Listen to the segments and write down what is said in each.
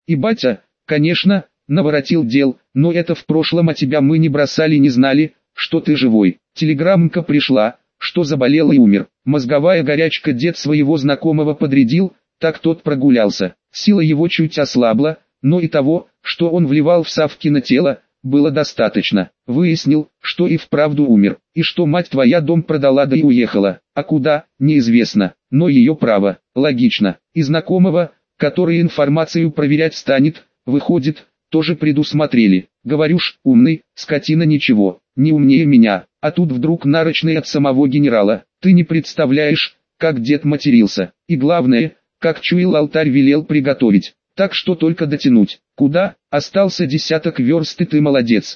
И батя, конечно, наворотил дел, но это в прошлом, а тебя мы не бросали, не знали, что ты живой. Телеграммка пришла, что заболел и умер. Мозговая горячка, дед своего знакомого подрядил, так тот прогулялся. Сила его чуть ослабла, но и того, что он вливал в Савкино тело, было достаточно. Выяснил, что и вправду умер, и что мать твоя дом продала да и уехала. А куда, неизвестно, но ее право, логично. И знакомого, который информацию проверять станет, выходит, тоже предусмотрели. Говорю ж, умный, скотина, ничего, не умнее меня. А тут вдруг нарочный от самого генерала. Ты не представляешь, как дед матерился. И главное, как чуял, алтарь велел приготовить. Так что только дотянуть. Куда? Остался десяток верст, и ты молодец.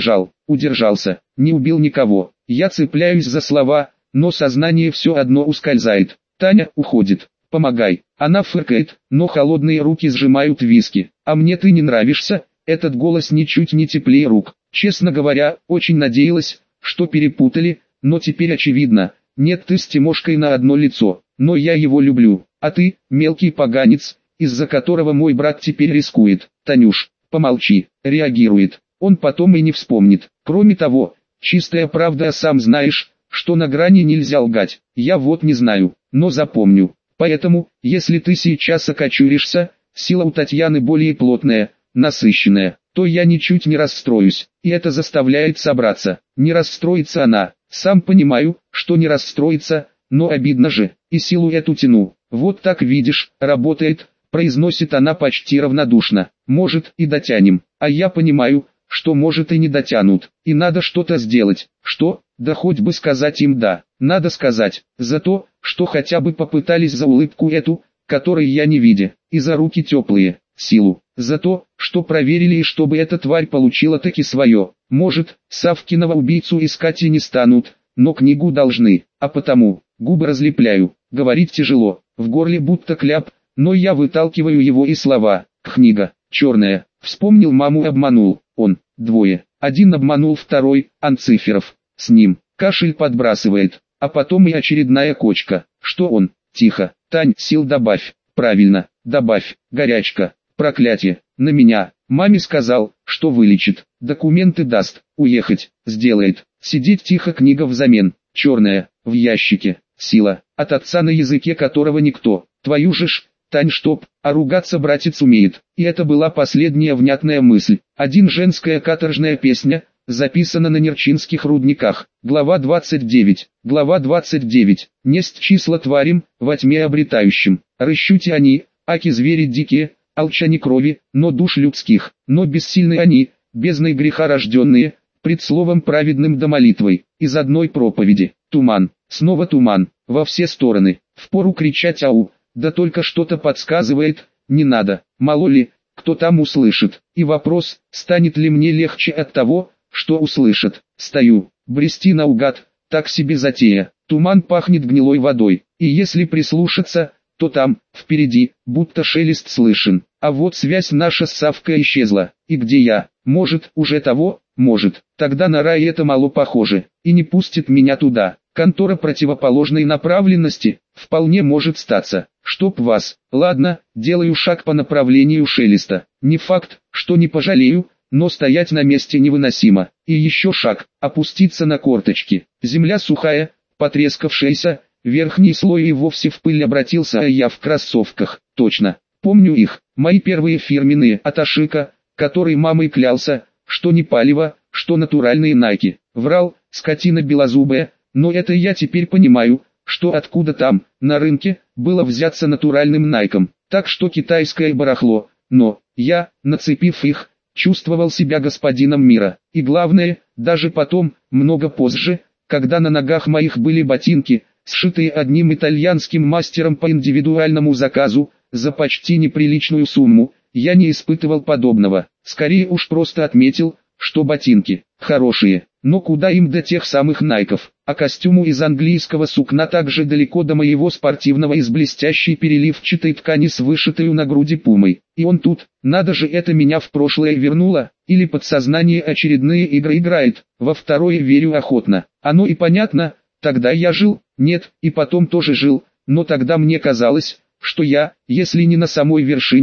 Удержался, не убил никого. Я цепляюсь за слова, но сознание все одно ускользает. Таня уходит. Помогай. Она фыркает, но холодные руки сжимают виски. А мне ты не нравишься? Этот голос ничуть не теплее рук. Честно говоря, очень надеялась, что перепутали, но теперь очевидно. Нет, ты с Тимошкой на одно лицо. Но я его люблю. А ты, мелкий поганец, из-за которого мой брат теперь рискует. Танюш, помолчи, реагирует. Он потом и не вспомнит. Кроме того, чистая правда, а сам знаешь, что на грани нельзя лгать. Я вот не знаю, но запомню. Поэтому, если ты сейчас окочуришься, сила у Татьяны более плотная, насыщенная, то я ничуть не расстроюсь. И это заставляет собраться. Не расстроится она. Сам понимаю, что не расстроится, но обидно же. И силу эту тяну. Вот так видишь, работает. Произносит она почти равнодушно. Может, и дотянем. А я понимаю, что может и не дотянут. И надо что-то сделать. Что? Да хоть бы сказать им да. Надо сказать. За то, что хотя бы попытались, за улыбку эту, которой я не видя. И за руки теплые. Силу. За то, что проверили, и чтобы эта тварь получила таки свое. Может, Савкиного убийцу искать и не станут, но книгу должны. А потому, губы разлепляю. Говорить тяжело. В горле будто кляп. Но я выталкиваю его и слова. Книга, черная, вспомнил маму, обманул, он, двое. Один обманул, второй, Анциферов, с ним, кашель подбрасывает, а потом и очередная кочка. Что он? Тихо, Тань, сил добавь, правильно, добавь, горячка, проклятие, на меня. Маме сказал, что вылечит, документы даст, уехать, сделает, сидеть тихо, книга взамен, черная, в ящике, сила, от отца, на языке которого никто, твою же ж, Тань, чтоб, а ругаться братец умеет. И это была последняя внятная мысль. Один, женская каторжная песня, записана на Нерчинских рудниках. Глава 29. Глава 29. Несть числа тварям, во тьме обретающим. Рыщути они, аки звери дикие, алчани крови, но душ людских. Но бессильны они, бездной греха рожденные, пред словом праведным да молитвой. Из одной проповеди. Туман, снова туман, во все стороны. Впору кричать ау. Да только что-то подсказывает, не надо, мало ли, кто там услышит. И вопрос, станет ли мне легче от того, что услышат. Стою, брести наугад, так себе затея. Туман пахнет гнилой водой, и если прислушаться, то там, впереди, будто шелест слышен. А вот связь наша с Савкой исчезла. И где я? Может, уже того? Может. Тогда на рай это мало похоже, и не пустит меня туда. Контора противоположной направленности, вполне может статься. Чтоб вас, ладно, делаю шаг по направлению шелеста. Не факт, что не пожалею, но стоять на месте невыносимо. И еще шаг, опуститься на корточки. Земля сухая, потрескавшаяся, верхний слой и вовсе в пыль обратился, а я в кроссовках. Точно, помню их, мои первые фирменные от Ашика, который мамой клялся, что не палево, что натуральные найки. Врал, скотина белозубая, но это я теперь понимаю, что откуда там, на рынке, было взяться натуральным найком. Так что китайское барахло, но, я, нацепив их, чувствовал себя господином мира. И главное, даже потом, много позже, когда на ногах моих были ботинки, сшитые одним итальянским мастером по индивидуальному заказу, за почти неприличную сумму, я не испытывал подобного. Скорее уж просто отметил, что ботинки хорошие, но куда им до тех самых найков, а костюму из английского сукна так же далеко до моего спортивного из блестящей переливчатой ткани с вышитою на груди пумой. И он тут, надо же, это меня в прошлое вернуло, или подсознание очередные игры играет, во второе верю охотно. Оно и понятно, тогда я жил, нет, и потом тоже жил, но тогда мне казалось, что я, если не на самой вершине,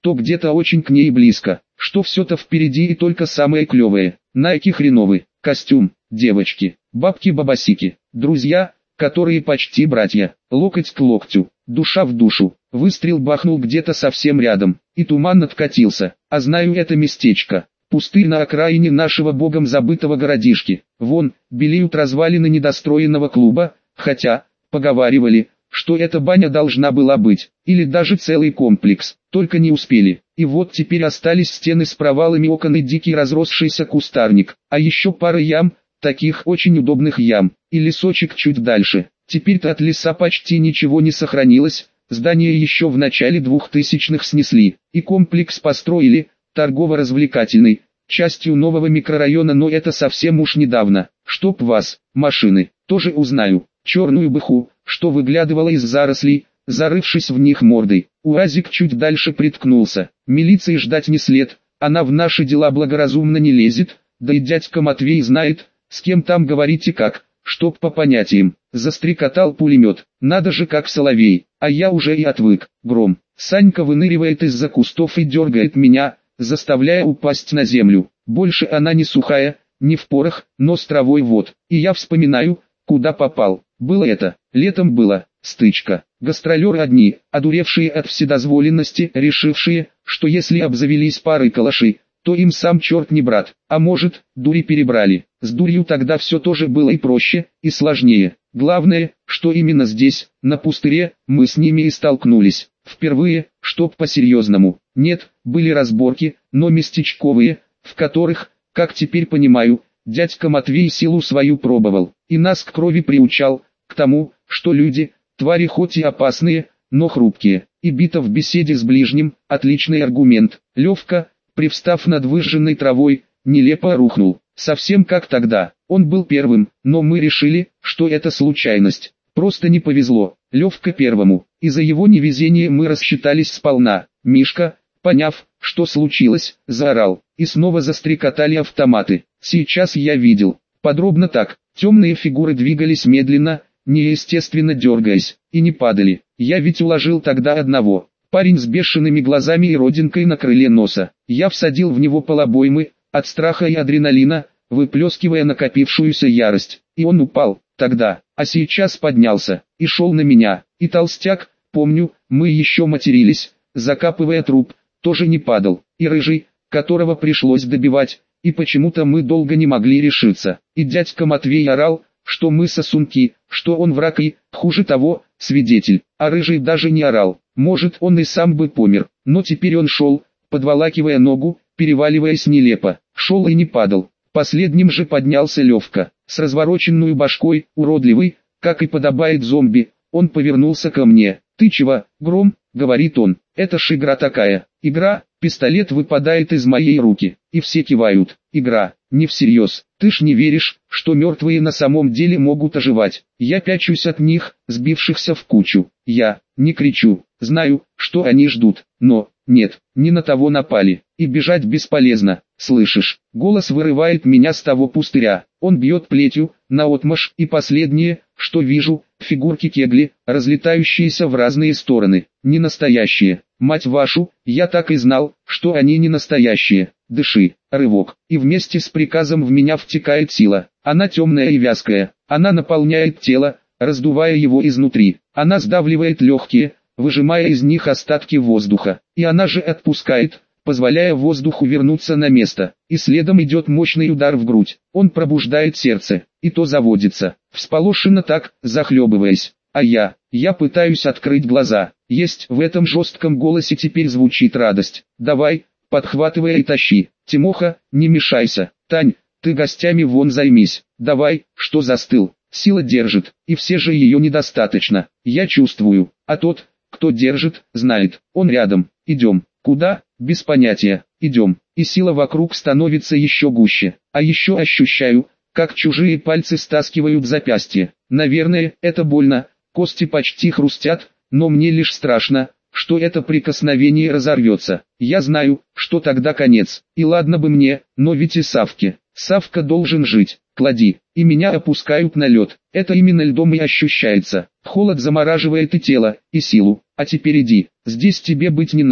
то где-то очень к ней близко, что все-то впереди и только самое клевое. Найки хреновый, костюм, девочки, бабки-бабасики, друзья, которые почти братья, локоть к локтю, душа в душу. Выстрел бахнул где-то совсем рядом, и туман откатился, а знаю это местечко. Пустырь на окраине нашего богом забытого городишки. Вон, белеют развалины недостроенного клуба, хотя, поговаривали, что эта баня должна была быть, или даже целый комплекс, только не успели. И вот теперь остались стены с провалами окон и дикий разросшийся кустарник, а еще пара ям, таких очень удобных ям, и лесочек чуть дальше. Теперь-то от леса почти ничего не сохранилось, здание еще в начале 2000-х снесли, и комплекс построили, торгово-развлекательный, частью нового микрорайона, но это совсем уж недавно. Чтоб вас, машины, тоже узнаю, черную быху, что выглядывала из зарослей, зарывшись в них мордой. УАЗик чуть дальше приткнулся, милиции ждать не след, она в наши дела благоразумно не лезет, да и дядька Матвей знает, с кем там говорить и как, чтоб по понятиям. Застрекотал пулемет, надо же как соловей, а я уже и отвык. Гром. Санька выныривает из-за кустов и дергает меня, заставляя упасть на землю. Больше она не сухая, не в порох, но с травой вот. И я вспоминаю, куда попал. Было это, летом было, стычка. Гастролеры одни, одуревшие от вседозволенности, решившие, что если обзавелись парой калашей, то им сам черт не брат. А может, дури перебрали. С дурью тогда все тоже было и проще, и сложнее. Главное, что именно здесь, на пустыре, мы с ними и столкнулись. Впервые, чтоб по-серьезному. Нет, были разборки, но местечковые, в которых, как теперь понимаю, дядька Матвей силу свою пробовал, и нас к крови приучал, к тому, что люди, твари хоть и опасные, но хрупкие, и бито в беседе с ближним, отличный аргумент. Левка, привстав над выжженной травой, нелепо рухнул, совсем как тогда. Он был первым, но мы решили, что это случайность. Просто не повезло, Левка первому, и за его невезение мы рассчитались сполна. Мишка, поняв, что случилось, заорал, и снова застрекотали автоматы. Сейчас я видел, подробно так, темные фигуры двигались медленно, неестественно дергаясь, и не падали. Я ведь уложил тогда одного, парень с бешеными глазами и родинкой на крыле носа. Я всадил в него полобоймы, от страха и адреналина, выплескивая накопившуюся ярость, и он упал, тогда, а сейчас поднялся, и шел на меня, и толстяк, помню, мы еще матерились, закапывая труп, тоже не падал, и рыжий, которого пришлось добивать, и почему-то мы долго не могли решиться, и дядька Матвей орал, что мы сосунки, что он враг и, хуже того, свидетель, а рыжий даже не орал, может он и сам бы помер, но теперь он шел, подволакивая ногу, переваливаясь нелепо, шел и не падал. Последним же поднялся Левка, с развороченной башкой, уродливый, как и подобает зомби. Он повернулся ко мне. «Ты чего, Гром?» — говорит он. «Это ж игра такая». «Игра?» Пистолет выпадает из моей руки, и все кивают. «Игра, не всерьез. Ты ж не веришь, что мертвые на самом деле могут оживать». Я пячусь от них, сбившихся в кучу. Я не кричу, знаю, что они ждут, но... Нет, не на того напали, и бежать бесполезно, слышишь? Голос вырывает меня с того пустыря, он бьет плетью, наотмашь, и последнее, что вижу, фигурки кегли, разлетающиеся в разные стороны, не настоящие. Мать вашу, я так и знал, что они не настоящие. Дыши, рывок, и вместе с приказом в меня втекает сила, она темная и вязкая, она наполняет тело, раздувая его изнутри, она сдавливает легкие, выжимая из них остатки воздуха, и она же отпускает, позволяя воздуху вернуться на место, и следом идет мощный удар в грудь, он пробуждает сердце, и то заводится, всполошенно так, захлебываясь, а я пытаюсь открыть глаза, есть в этом жестком голосе теперь звучит радость, давай, подхватывай и тащи, Тимоха, не мешайся, Тань, ты гостями вон займись, давай, что застыл, сила держит, и все же ее недостаточно, я чувствую, а тот, кто держит, знает, он рядом, идем, куда, без понятия, идем, и сила вокруг становится еще гуще, а еще ощущаю, как чужие пальцы стаскивают запястье, наверное, это больно, кости почти хрустят, но мне лишь страшно, что это прикосновение разорвется, я знаю, что тогда конец, и ладно бы мне, но ведь и Савке, Савка должен жить, клади, и меня опускают на лед, это именно льдом и ощущается, холод замораживает и тело, и силу, а теперь иди, здесь тебе быть не надо,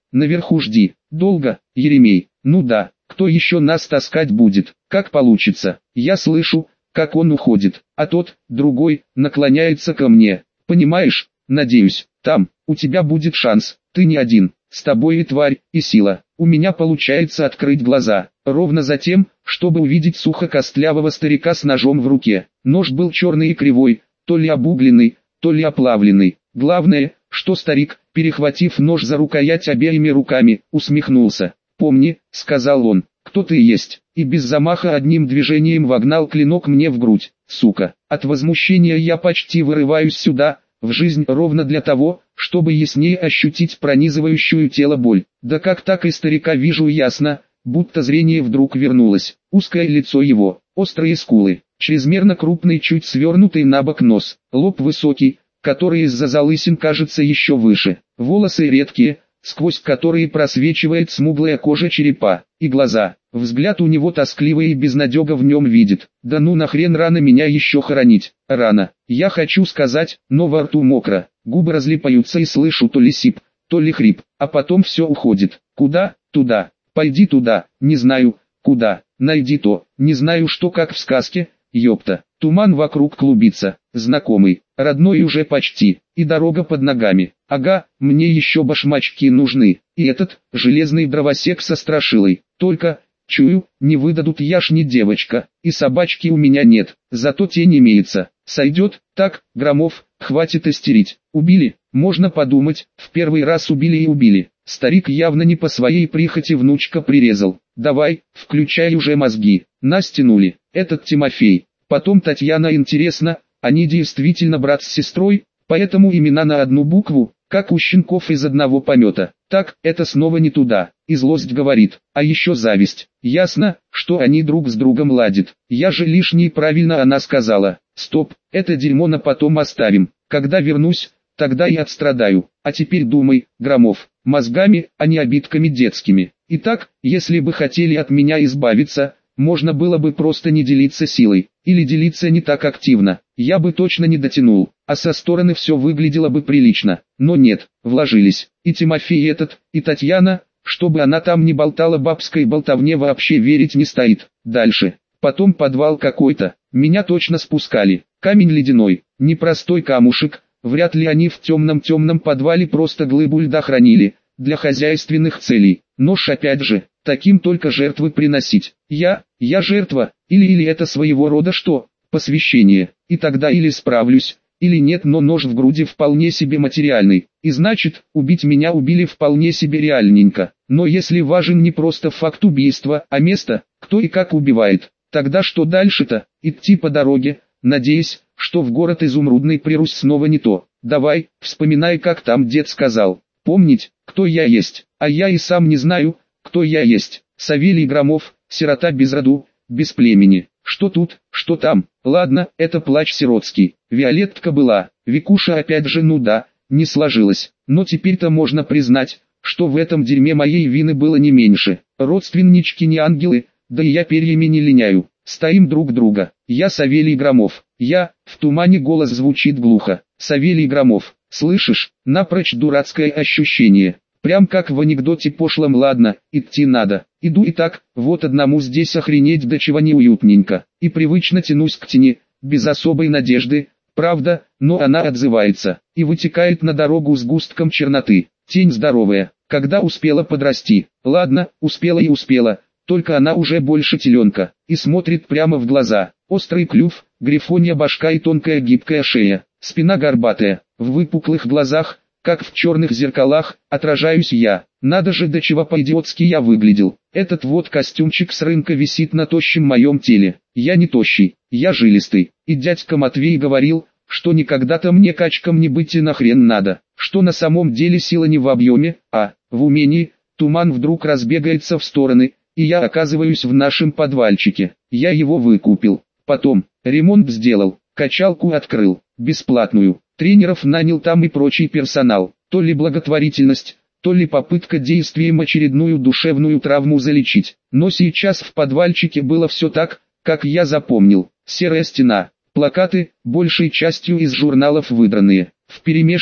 наверху жди. Долго, Еремей? Ну да, кто еще нас таскать будет? Как получится? Я слышу, как он уходит, а тот, другой, наклоняется ко мне. Понимаешь? Надеюсь, там, у тебя будет шанс, ты не один, с тобой и тварь, и сила. У меня получается открыть глаза, ровно за тем, чтобы увидеть сухо-костлявого старика с ножом в руке. Нож был черный и кривой, то ли обугленный, то ли оплавленный. Главное, что старик, перехватив нож за рукоять обеими руками, усмехнулся. «Помни», — сказал он, — «кто ты есть», и без замаха одним движением вогнал клинок мне в грудь. Сука, от возмущения я почти вырываюсь сюда, в жизнь, ровно для того, чтобы яснее ощутить пронизывающую тело боль. Да как так, и старика вижу ясно, будто зрение вдруг вернулось. Узкое лицо его, острые скулы, чрезмерно крупный, чуть свернутый на бок нос, лоб высокий, который из-за залысин кажется еще выше, волосы редкие, сквозь которые просвечивает смуглая кожа черепа, и глаза. Взгляд у него тоскливый и безнадега в нем видит. Да ну нахрен рано меня еще хоронить. Рано. Я хочу сказать, но во рту мокро. Губы разлипаются и слышу то ли сип, то ли хрип. А потом все уходит. Куда? Туда. Пойди туда. Не знаю, куда. Найди то. Не знаю что, как в сказке. Ёпта. Туман вокруг клубится. Знакомый. Родной уже почти. И дорога под ногами. Ага, мне еще башмачки нужны. И этот, железный дровосек со страшилой. Только... чую, не выдадут, я ж не девочка, и собачки у меня нет, зато тень имеется. Сойдет? Так, Громов, хватит истерить. Убили? Можно подумать, в первый раз убили и убили. Старик явно не по своей прихоти внучка прирезал. Давай, включай уже мозги. Нас тянули. Этот Тимофей. Потом Татьяна, интересно, они действительно брат с сестрой, поэтому имена на одну букву, как у щенков из одного помета. Так, это снова не туда. И злость говорит, а еще зависть. Ясно, что они друг с другом ладят. Я же лишний, правильно она сказала. Стоп, это дерьмо на потом оставим. Когда вернусь, тогда и отстрадаю. А теперь думай, Громов, мозгами, а не обидками детскими. Итак, если бы хотели от меня избавиться, можно было бы просто не делиться силой, или делиться не так активно. Я бы точно не дотянул, а со стороны все выглядело бы прилично. Но нет, вложились. И Тимофей этот, и Татьяна, чтобы она там не болтала бабской болтовне, вообще верить не стоит. Дальше. Потом подвал какой-то. Меня точно спускали. Камень ледяной, непростой камушек. Вряд ли они в темном подвале просто глыбу льда хранили, для хозяйственных целей. Нож опять же, таким только жертвы приносить. Я жертва, или это своего рода что? Посвящение. И тогда или справлюсь, или нет, но нож в груди вполне себе материальный. И значит, убить меня убили вполне себе реальненько. Но если важен не просто факт убийства, а место, кто и как убивает, тогда что дальше-то? Идти по дороге, надеясь, что в город Изумрудный прирусь снова не то. Давай, вспоминай, как там дед сказал. Помнить, кто я есть. А я и сам не знаю, кто я есть. Савелий Громов, сирота без роду, без племени. Что тут, что там? Ладно, это плач сиротский. Виолеттка была, Викуша опять же, ну да, не сложилось. Но теперь-то можно признать, что в этом дерьме моей вины было не меньше. Родственнички не ангелы, да и я перьями не линяю. Стоим друг друга. Я Савелий Громов. В тумане голос звучит глухо. Савелий Громов, слышишь, напрочь дурацкое ощущение. Прям как в анекдоте пошлом. Ладно, идти надо. Иду и так, вот одному здесь охренеть до чего неуютненько. И привычно тянусь к тени, без особой надежды, правда, но она отзывается. И вытекает на дорогу сгустком черноты. Тень здоровая, когда успела подрасти. Ладно, успела и успела, только она уже больше теленка. И смотрит прямо в глаза. Острый клюв, грифонья башка и тонкая гибкая шея. Спина горбатая, в выпуклых глазах, как в черных зеркалах, отражаюсь я. Надо же, до чего по-идиотски я выглядел. Этот вот костюмчик с рынка висит на тощем моем теле. Я не тощий, я жилистый. И дядька Матвей говорил, что никогда-то мне качком не быть и нахрен надо. Что на самом деле сила не в объеме, а в умении. Туман вдруг разбегается в стороны, и я оказываюсь в нашем подвальчике. Я его выкупил. Потом, ремонт сделал, качалку открыл, бесплатную. Тренеров нанял там и прочий персонал. То ли благотворительность, то ли попытка действием очередную душевную травму залечить. Но сейчас в подвальчике было все так, как я запомнил. Серая стена, плакаты, большей частью из журналов выдранные. Вперемешку,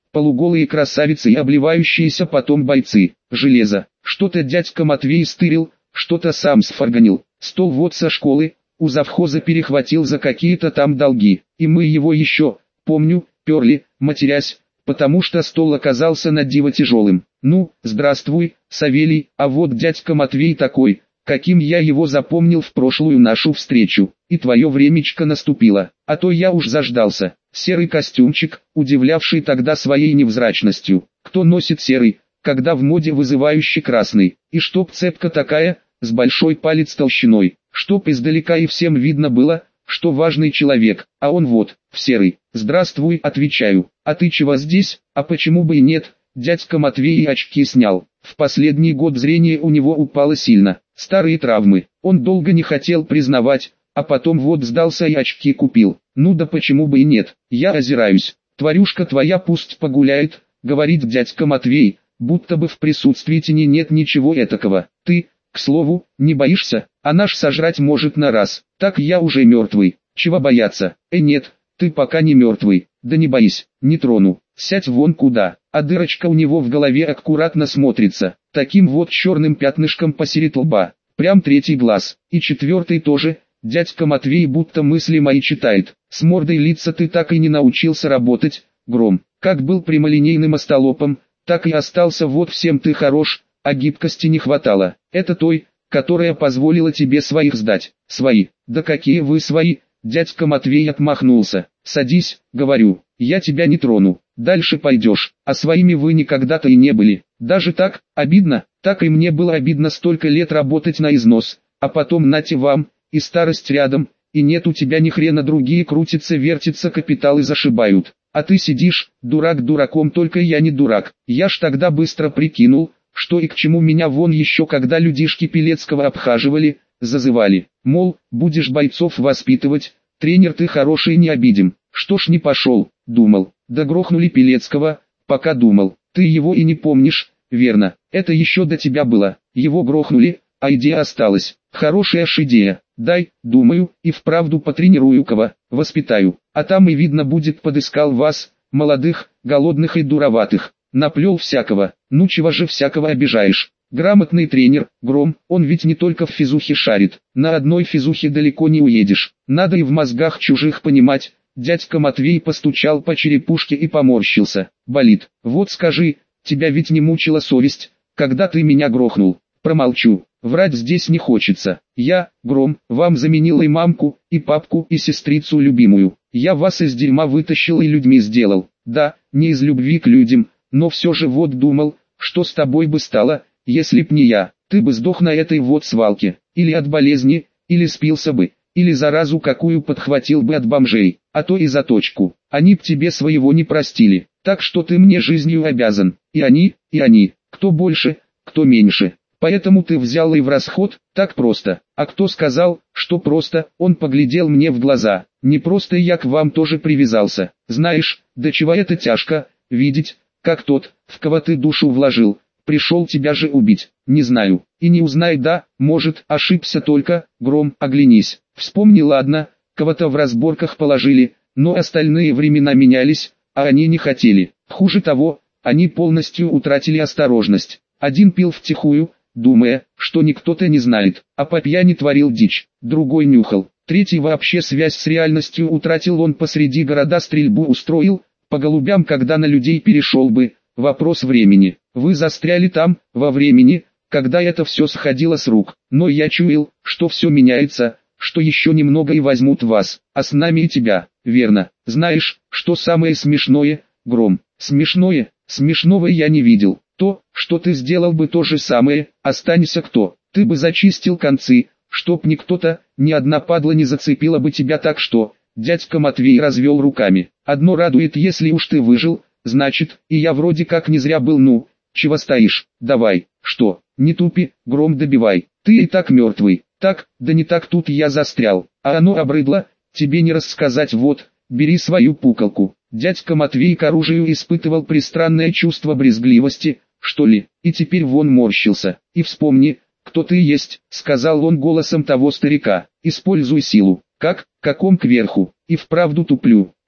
полуголые красавицы и обливающиеся потом бойцы. Железо. Что-то дядька Матвей стырил, что-то сам сфарганил. Стол вот со школы, у завхоза перехватил за какие-то там долги. И мы его еще, помню, перли, матерясь, потому что стол оказался на диво тяжелым. Ну, здравствуй, Савелий, а вот дядька Матвей такой, каким я его запомнил в прошлую нашу встречу. И твое времечко наступило, а то я уж заждался. Серый костюмчик, удивлявший тогда своей невзрачностью. Кто носит серый, когда в моде вызывающий красный? И чтоб цепка такая, с большой палец толщиной, чтоб издалека и всем видно было, что важный человек, а он вот, в серый. Здравствуй, отвечаю. А ты чего здесь? А почему бы и нет? Дядька Матвей очки снял. В последний год зрение у него упало сильно. Старые травмы. Он долго не хотел признавать, а потом вот сдался и очки купил. Ну да почему бы и нет? Я озираюсь. Тварюшка твоя пусть погуляет, говорит дядька Матвей, будто бы в присутствии тени нет ничего этакого. Ты, к слову, не боишься? Она ж сожрать может на раз. Так я уже мертвый. Чего бояться? Нет, ты пока не мертвый. Да не боись, не трону. Сядь вон куда. А дырочка у него в голове аккуратно смотрится. Таким вот черным пятнышком посеред лба. Прям третий глаз. И четвертый тоже. Дядька Матвей будто мысли мои читает. С мордой лица ты так и не научился работать, Гром. Как был прямолинейным остолопом, так и остался. Вот всем ты хорош, а гибкости не хватало. Это той, которая позволила тебе своих сдать. Свои. Да какие вы свои? Дядька Матвей отмахнулся. Садись, говорю, я тебя не трону. Дальше пойдешь, а своими вы никогда-то и не были. Даже так, обидно, так и мне было обидно столько лет работать на износ, а потом нате вам, и старость рядом, и нет у тебя ни хрена, другие крутятся-вертятся, капиталы зашибают. А ты сидишь, дурак дураком, только я не дурак. Я ж тогда быстро прикинул, что и к чему, меня вон еще когда людишки Пелецкого обхаживали, зазывали. Мол, будешь бойцов воспитывать, тренер ты хороший, не обидим. Что ж не пошел, думал. Да грохнули Пелецкого, пока думал. Ты его и не помнишь, верно? Это еще до тебя было. Его грохнули, а идея осталась. Хорошая ж идея. Дай, думаю, и вправду потренирую кого, воспитаю. А там и видно будет, подыскал вас, молодых, голодных и дуроватых. Наплел всякого. Ну чего же всякого обижаешь? Грамотный тренер, Гром, он ведь не только в физухе шарит. На одной физухе далеко не уедешь. Надо и в мозгах чужих понимать. Дядька Матвей постучал по черепушке и поморщился. Болит. Вот скажи, тебя ведь не мучила совесть, когда ты меня грохнул? Промолчу. Врать здесь не хочется. Я, Гром, вам заменил и мамку, и папку, и сестрицу любимую. Я вас из дерьма вытащил и людьми сделал. Да, не из любви к людям, но все же вот думал, что с тобой бы стало, если б не я. Ты бы сдох на этой вот свалке, или от болезни, или спился бы, или заразу какую подхватил бы от бомжей, а то и заточку. Они б тебе своего не простили, так что ты мне жизнью обязан. И они, кто больше, кто меньше. Поэтому ты взял и в расход, так просто. А кто сказал, что просто? Он поглядел мне в глаза. Не просто я к вам тоже привязался. Знаешь, до чего это тяжко, видеть, как тот, в кого ты душу вложил, пришел тебя же убить. Не знаю, и не узнай, да, может, ошибся только, Гром, оглянись. Вспомни, ладно, кого-то в разборках положили, но остальные времена менялись, а они не хотели. Хуже того, они полностью утратили осторожность. Один пил втихую, думая, что никто-то не знает, а по пьяни творил дичь, другой нюхал, третий вообще связь с реальностью утратил, он посреди города стрельбу устроил, по голубям когда на людей перешел бы, вопрос времени. Вы застряли там, во времени, когда это все сходило с рук, но я чуял, что все меняется, что еще немного и возьмут вас, а с нами и тебя, верно? Знаешь, что самое смешное, Гром? Смешное? Смешного я не видел. То, что ты сделал бы то же самое, останься кто, ты бы зачистил концы, чтоб никто-то, ни одна падла не зацепила бы тебя, так что, дядька Матвей развел руками. Одно радует, если уж ты выжил, значит, и я вроде как не зря был, ну, чего стоишь, давай, что, не тупи, Гром, добивай, ты и так мертвый, так, да не так, тут я застрял, а оно обрыдло, тебе не рассказать, вот, бери свою пукалку. Дядька Матвей к оружию испытывал пристранное чувство брезгливости, что ли, и теперь вон морщился. И вспомни, кто ты есть, сказал он голосом того старика, используй силу. Как, каком кверху, и вправду туплю.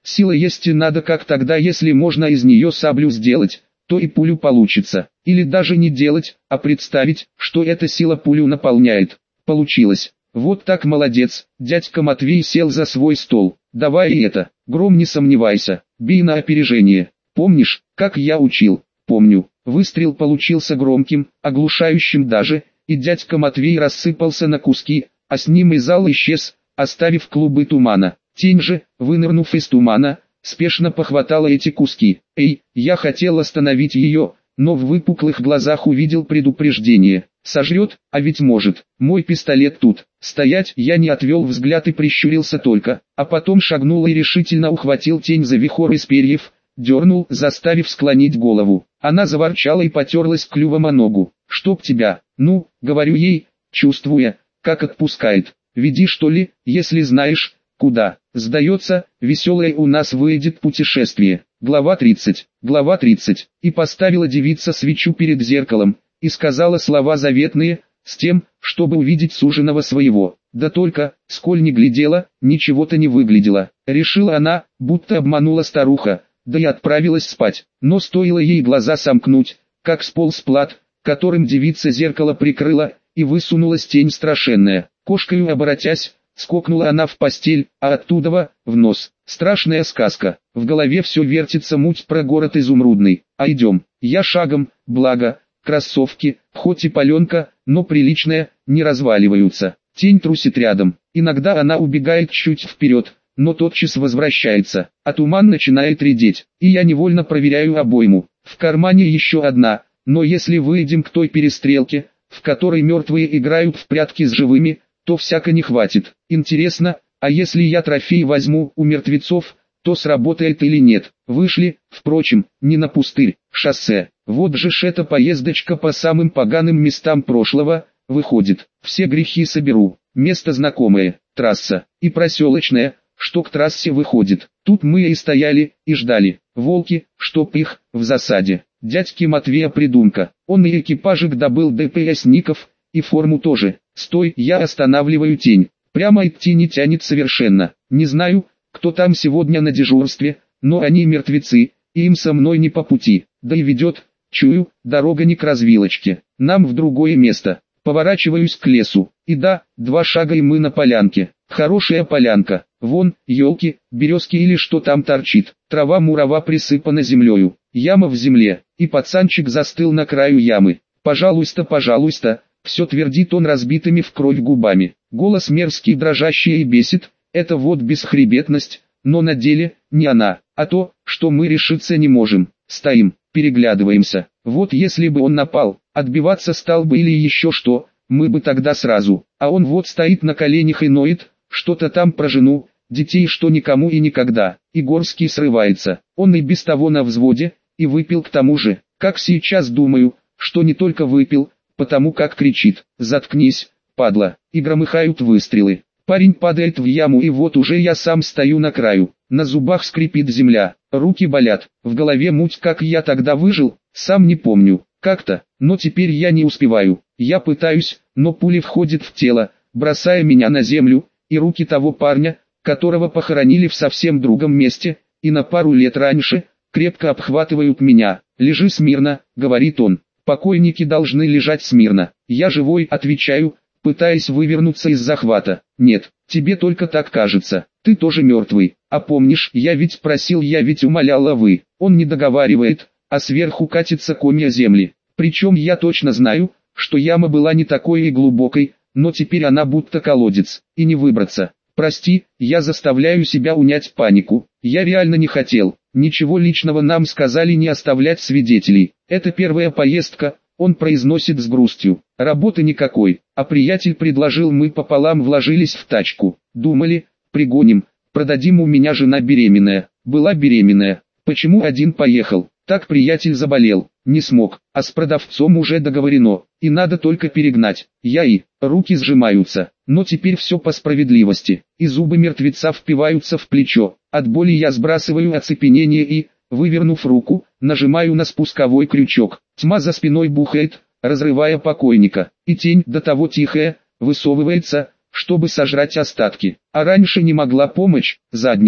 Сила есть и надо, как тогда, если можно из нее саблю сделать, то и пулю получится. Или даже не делать, а представить, что эта сила пулю наполняет. Получилось. Вот так, молодец. Дядька Матвей сел за свой стол. Давай и это. Гром, не сомневайся. Бей на опережение. Помнишь, как я учил? Помню. Выстрел получился громким, оглушающим даже, и дядька Матвей рассыпался на куски, а с ним и зал исчез, оставив клубы тумана. Тень же, вынырнув из тумана, спешно похватала эти куски. Эй, я хотел остановить ее, но в выпуклых глазах увидел предупреждение. Сожрет, а ведь может. Мой пистолет тут. Стоять, я не отвел взгляд и прищурился только, а потом шагнул и решительно ухватил тень за вихор из перьев, дернул, заставив склонить голову. Она заворчала и потерлась клювом о ногу. «Чтоб тебя!» «Ну», — говорю ей, чувствуя, как отпускает. «Веди, что ли, если знаешь, куда». Сдается, веселое у нас выйдет путешествие. Глава 30. Глава 30. И поставила девица свечу перед зеркалом, и сказала слова заветные, с тем, чтобы увидеть суженого своего. Да только, сколь не глядела, ничего-то не выглядела. Решила она, будто обманула старуха, да и отправилась спать. Но стоило ей глаза сомкнуть, как сполз плат, которым девица зеркало прикрыла, и высунулась тень страшенная. Кошкою оборотясь, скокнула она в постель, а оттуда в нос. Страшная сказка. В голове все вертится муть про город изумрудный. А идем. Я шагом, благо, кроссовки, хоть и паленка, но приличная, не разваливаются. Тень трусит рядом. Иногда она убегает чуть вперед, но тотчас возвращается, а туман начинает редеть, и я невольно проверяю обойму. В кармане еще одна, но если выйдем к той перестрелке, в которой мертвые играют в прятки с живыми, то всяко не хватит. Интересно, а если я трофей возьму у мертвецов, то сработает или нет? Вышли, впрочем, не на пустырь, шоссе. Вот же ж эта поездочка по самым поганым местам прошлого, выходит. Все грехи соберу. Место знакомое, трасса, и проселочная, что к трассе выходит. Тут мы и стояли, и ждали. Волки, чтоб их, в засаде. Дядьки Матвея придумка. Он и экипажик добыл ДПСников, и форму тоже. Стой, я останавливаю тень. Прямо идти не тянет совершенно. Не знаю, кто там сегодня на дежурстве, но они мертвецы, и им со мной не по пути. Да и ведет, чую, дорога не к развилочке. Нам в другое место. Поворачиваюсь к лесу. И да, 2 шага и мы на полянке. Хорошая полянка. Вон, елки, березки или что там торчит. Трава-мурава присыпана землею. Яма в земле, и пацанчик застыл на краю ямы. «Пожалуйста, пожалуйста», все твердит он разбитыми в кровь губами. Голос мерзкий, дрожащий и бесит. Это вот бесхребетность, но на деле, не она, а то, что мы решиться не можем. Стоим, переглядываемся. Вот если бы он напал, отбиваться стал бы или еще что, мы бы тогда сразу. А он вот стоит на коленях и ноет, что-то там про жену, детей, что никому и никогда. И Горский срывается. Он и без того на взводе, и выпил к тому же. Как сейчас думаю, что не только выпил, потому как кричит: «Заткнись, падла!» И громыхают выстрелы. Парень падает в яму, и вот уже я сам стою на краю. На зубах скрипит земля, руки болят, в голове муть, как я тогда выжил, сам не помню, как-то, но теперь я не успеваю. Я пытаюсь, но пуля входит в тело, бросая меня на землю, и руки того парня, которого похоронили в совсем другом месте, и на пару лет раньше, крепко обхватывают меня. «Лежи смирно», — говорит он. «Покойники должны лежать смирно». Я живой, отвечаю, пытаясь вывернуться из захвата. «Нет, тебе только так кажется, ты тоже мертвый. А помнишь, я ведь просил, я ведь умолял, а вы». Он не договаривает, а сверху катится комья земли. Причем я точно знаю, что яма была не такой и глубокой, но теперь она будто колодец, и не выбраться. Прости, я заставляю себя унять панику. Я реально не хотел. Ничего личного, нам сказали не оставлять свидетелей. Это первая поездка, он произносит с грустью. Работы никакой, а приятель предложил, мы пополам вложились в тачку. Думали, пригоним, продадим, у меня жена беременная. Была беременная. Почему один поехал? Так приятель заболел, не смог, а с продавцом уже договорено, и надо только перегнать. Руки сжимаются, но теперь все по справедливости, и зубы мертвеца впиваются в плечо. От боли я сбрасываю оцепенение и, вывернув руку, нажимаю на спусковой крючок. Тьма за спиной бухает, разрывая покойника, и тень, до того тихая, высовывается, чтобы сожрать остатки. А раньше не могла помочь, задница.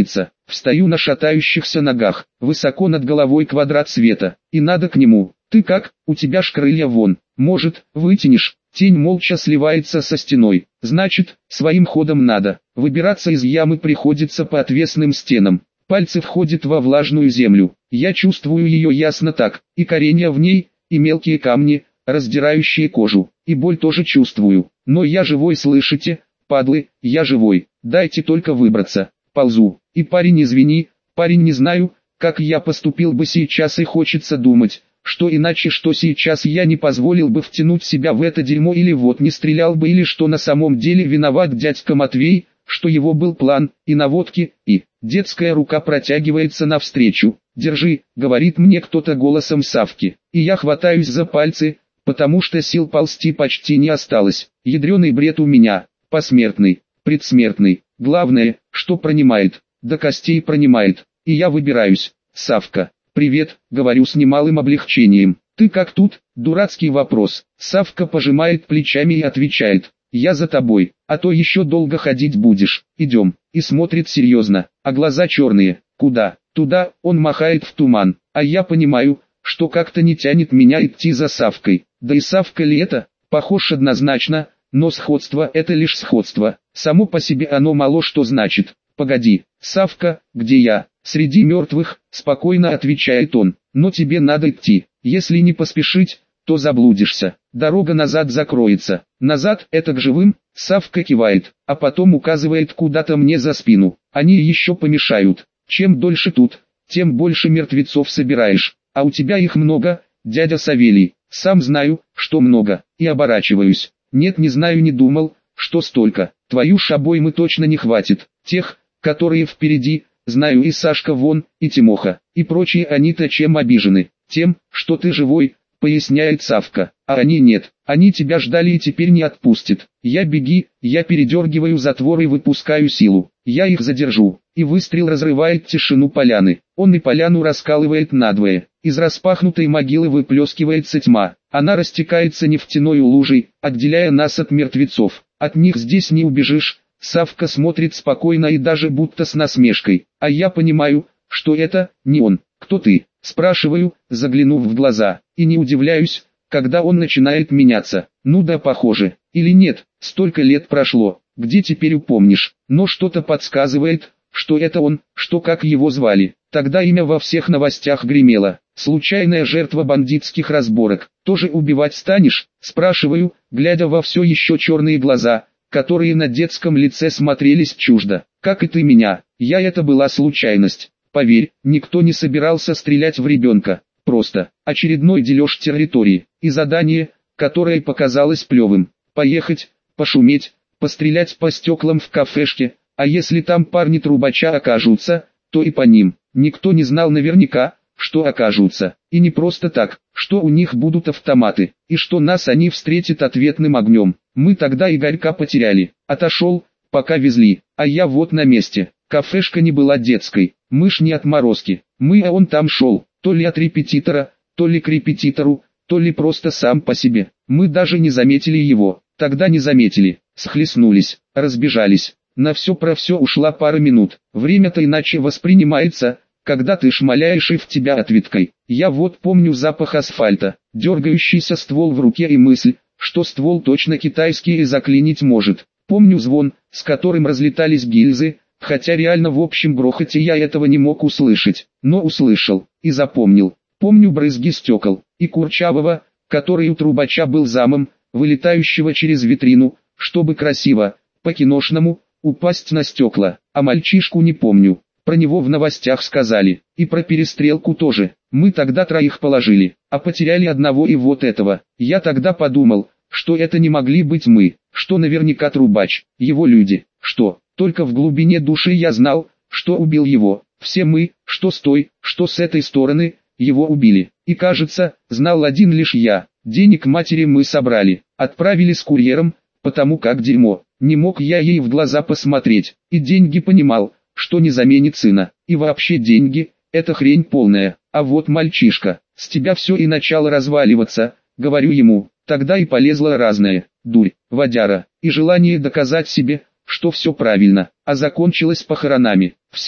Встаю на шатающихся ногах, высоко над головой квадрат света, и надо к нему. Ты как, у тебя ж крылья вон, может, вытянешь? Тень молча сливается со стеной. Значит, своим ходом надо. Выбираться из ямы приходится по отвесным стенам. Пальцы входят во влажную землю. Я чувствую ее ясно так, и коренья в ней, и мелкие камни, раздирающие кожу, и боль тоже чувствую. Но я живой, слышите, падлы, я живой. Дайте только выбраться. Ползу. И парень, извини, парень, не знаю, как я поступил бы сейчас, и хочется думать, что иначе, что сейчас я не позволил бы втянуть себя в это дерьмо, или вот не стрелял бы, или что на самом деле виноват дядька Матвей, что его был план, и наводки, и детская рука протягивается навстречу. «Держи», — говорит мне кто-то голосом Савки, и я хватаюсь за пальцы, потому что сил ползти почти не осталось. Ядреный бред у меня, посмертный, предсмертный, главное, что пронимает, до костей пронимает, и я выбираюсь. Савка. «Привет», — говорю с немалым облегчением. «Ты как тут?» — дурацкий вопрос. Савка пожимает плечами и отвечает: «Я за тобой, а то еще долго ходить будешь. Идем». И смотрит серьезно, а глаза черные. «Куда?» «Туда», — он махает в туман. А я понимаю, что как-то не тянет меня идти за Савкой. Да и Савка ли это? Похож однозначно, но сходство — это лишь сходство. Само по себе оно мало что значит. «Погоди, Савка, где я?» «Среди мертвых», — спокойно отвечает он. «Но тебе надо идти. Если не поспешить, то заблудишься. Дорога назад закроется». «Назад — это к живым?» — Савка кивает, а потом указывает куда-то мне за спину. «Они еще помешают. Чем дольше тут, тем больше мертвецов собираешь. А у тебя их много, дядя Савелий». «Сам знаю, что много». И оборачиваюсь. «Нет, не знаю, не думал, что столько. Твою ж обоймы точно не хватит. Тех, которые впереди, знаю, и Сашка вон, и Тимоха, и прочие, они-то чем обижены? Тем, что ты живой», — поясняет Савка. «А они нет, они тебя ждали и теперь не отпустят. Я беги», я передергиваю затвор и выпускаю силу. «Я их задержу». И выстрел разрывает тишину поляны. Он и поляну раскалывает надвое. Из распахнутой могилы выплескивается тьма. Она растекается нефтяной лужей, отделяя нас от мертвецов. От них здесь не убежишь. Савка смотрит спокойно и даже будто с насмешкой. А я понимаю, что это не он. «Кто ты?» — спрашиваю, заглянув в глаза. И не удивляюсь, когда он начинает меняться. Ну да, похоже. Или нет, столько лет прошло. Где теперь упомнишь? Но что-то подсказывает, что это он, что как его звали. Тогда имя во всех новостях гремело. Случайная жертва бандитских разборок. «Тоже убивать станешь?» — спрашиваю, глядя во все еще черные глаза, которые на детском лице смотрелись чуждо. «Как и ты меня. Это была случайность. Поверь, никто не собирался стрелять в ребенка. Просто очередной дележ территории. И задание, которое показалось плевым. Поехать, пошуметь, пострелять по стеклам в кафешке, а если там парни трубача окажутся, то и по ним. Никто не знал наверняка, что окажутся. И не просто так, что у них будут автоматы, и что нас они встретят ответным огнем. Мы тогда Игорька потеряли. Отошел, пока везли, а я вот на месте. Кафешка не была детской, мы ж не отморозки. А он там шел, то ли от репетитора, то ли к репетитору, то ли просто сам по себе. Мы даже не заметили его. Тогда не заметили, схлестнулись, разбежались. На все про все ушла пара минут. Время-то иначе воспринимается, когда ты шмаляешь и в тебя ответкой. Я вот помню запах асфальта, дергающийся ствол в руке и мысль, что ствол точно китайский и заклинить может. Помню звон, с которым разлетались гильзы, хотя реально в общем грохоте я этого не мог услышать, но услышал и запомнил. Помню брызги стекол и Курчавого, который у трубача был замом, вылетающего через витрину, чтобы красиво, по-киношному, упасть на стекла. А мальчишку не помню, про него в новостях сказали, и про перестрелку тоже. Мы тогда троих положили, а потеряли одного, и вот этого. Я тогда подумал, что это не могли быть мы, что наверняка трубач, его люди, что только в глубине души я знал, что убил его. Все мы, что с той, что с этой стороны, его убили. И кажется, знал один лишь я. Денег матери мы собрали, отправили с курьером, потому как дерьмо. Не мог я ей в глаза посмотреть, и деньги понимал, что не заменит сына. И вообще деньги, это хрень полная. А вот мальчишка, с тебя все и начало разваливаться, говорю ему. Тогда и полезло разное, дурь, водяра, и желание доказать себе, что все правильно, а закончилось похоронами всех.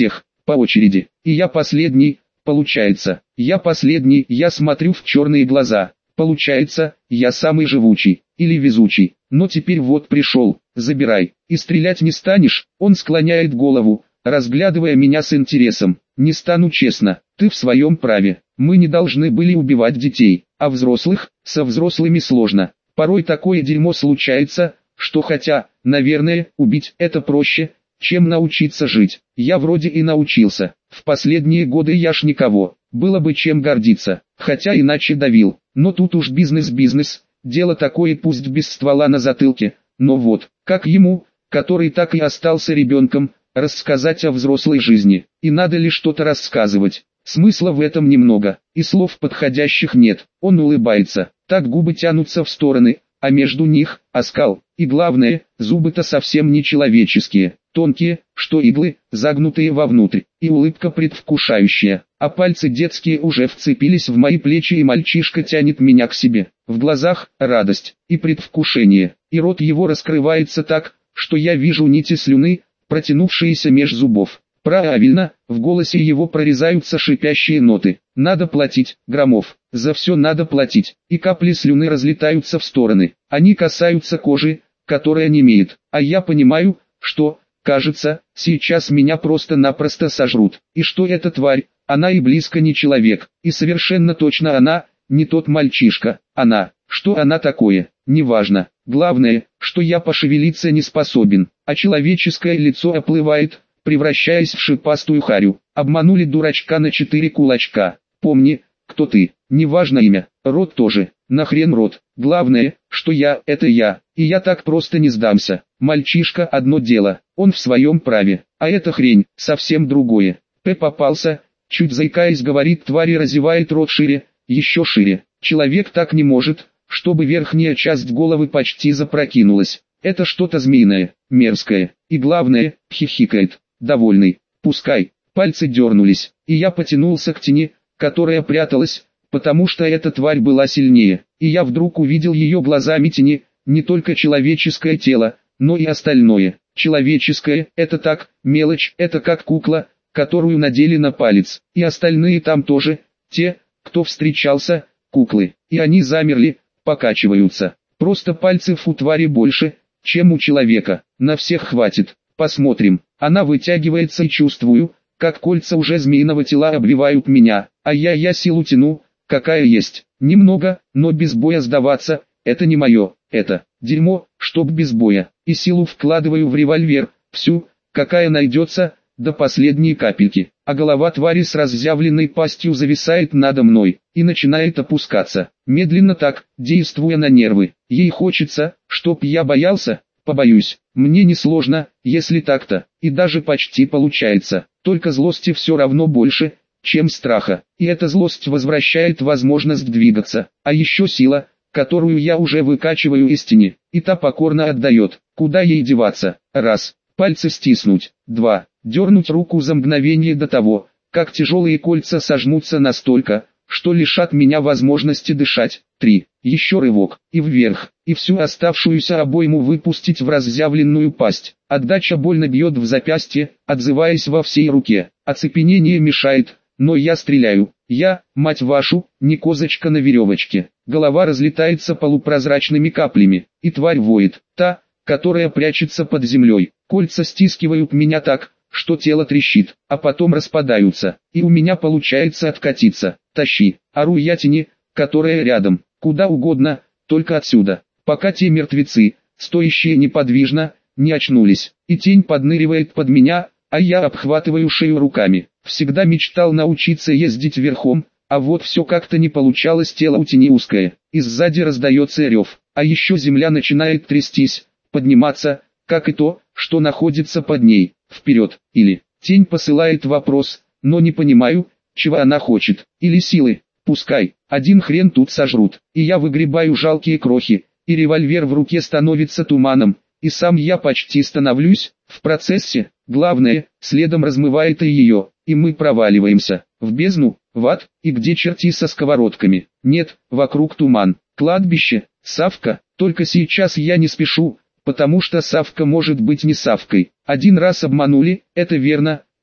по очереди. И я последний, получается. Я последний, я смотрю в черные глаза. Получается, я самый живучий, или везучий. Но теперь вот пришел, забирай. И стрелять не станешь? Он склоняет голову, разглядывая меня с интересом. Не стану, честно, ты в своем праве. Мы не должны были убивать детей, а взрослых, со взрослыми сложно. Порой такое дерьмо случается, что хотя, наверное, убить это проще, чем научиться жить. Я вроде и научился. В последние годы я ж никого, было бы чем гордиться, хотя иначе давил. Но тут уж бизнес, дело такое, пусть без ствола на затылке, но вот, как ему, который так и остался ребенком, рассказать о взрослой жизни. И надо ли что-то рассказывать? Смысла в этом немного, и слов подходящих нет. Он улыбается, так губы тянутся в стороны, а между них оскал. И главное, зубы-то совсем не человеческие, тонкие, что иглы, загнутые вовнутрь, и улыбка предвкушающая. А пальцы детские уже вцепились в мои плечи, и мальчишка тянет меня к себе. В глазах радость и предвкушение, и рот его раскрывается так, что я вижу нити слюны, протянувшиеся меж зубов. Правильно, в голосе его прорезаются шипящие ноты. Надо платить, Громов, за все надо платить. И капли слюны разлетаются в стороны. Они касаются кожи, которая немеет. А я понимаю, что, кажется, сейчас меня просто-напросто сожрут. И что эта тварь, она и близко не человек. И совершенно точно она, не тот мальчишка. Она, что она такое, неважно. Главное, что я пошевелиться не способен. А человеческое лицо оплывает, превращаясь в шипастую харю. Обманули дурачка на 4 кулачка. Помни, кто ты, неважно имя, род тоже, нахрен род. Главное, что я, это я, и я так просто не сдамся. Мальчишка одно дело, он в своем праве, а эта хрень, совсем другое. Попался, чуть заикаясь говорит тварь и разевает рот шире, еще шире. Человек так не может, чтобы верхняя часть головы почти запрокинулась. Это что-то змеиное, мерзкое, и главное, хихикает. Довольный, пускай, пальцы дернулись, и я потянулся к тени, которая пряталась, потому что эта тварь была сильнее, и я вдруг увидел ее глазами тени, не только человеческое тело, но и остальное. Человеческое, это так, мелочь, это как кукла, которую надели на палец, и остальные там тоже, те, кто встречался, куклы, и они замерли, покачиваются. Просто пальцев у твари больше, чем у человека, на всех хватит. Посмотрим. Она вытягивается и чувствую, как кольца уже змеиного тела обвивают меня, а я силу тяну, какая есть. Немного, но без боя сдаваться, это не мое, это дерьмо, чтоб без боя. И силу вкладываю в револьвер, всю, какая найдется, до последней капельки. А голова твари с разъявленной пастью зависает надо мной, и начинает опускаться. Медленно так, действуя на нервы. Ей хочется, чтоб я боялся. Побоюсь, мне несложно, если так-то, и даже почти получается, только злости все равно больше, чем страха, и эта злость возвращает возможность двигаться, а еще сила, которую я уже выкачиваю из тени, и та покорно отдает, куда ей деваться, раз, пальцы стиснуть, два, дернуть руку за мгновение до того, как тяжелые кольца сожмутся настолько, что лишат меня возможности дышать, 3, еще рывок, и вверх, и всю оставшуюся обойму выпустить в разъявленную пасть. Отдача больно бьет в запястье, отзываясь во всей руке. Оцепенение мешает, но я стреляю. Я, мать вашу, не козочка на веревочке. Голова разлетается полупрозрачными каплями, и тварь воет. Та, которая прячется под землей. Кольца стискивают меня так, что тело трещит, а потом распадаются, и у меня получается откатиться. Тащи, ору я тени, которая рядом, куда угодно, только отсюда. Пока те мертвецы, стоящие неподвижно, не очнулись, и тень подныривает под меня, а я обхватываю шею руками. Всегда мечтал научиться ездить верхом, а вот все как-то не получалось, тело у тени узкое, и сзади раздается рев, а еще земля начинает трястись, подниматься, как и то, что находится под ней. Вперед, или, тень посылает вопрос, но не понимаю, чего она хочет, или силы, пускай, один хрен тут сожрут, и я выгребаю жалкие крохи, и револьвер в руке становится туманом, и сам я почти становлюсь, в процессе, главное, следом размывает и ее, и мы проваливаемся, в бездну, в ад, и где черти со сковородками, нет, вокруг туман, кладбище, Савка, только сейчас я не спешу, потому что Савка может быть не Савкой. Один раз обманули, это верно,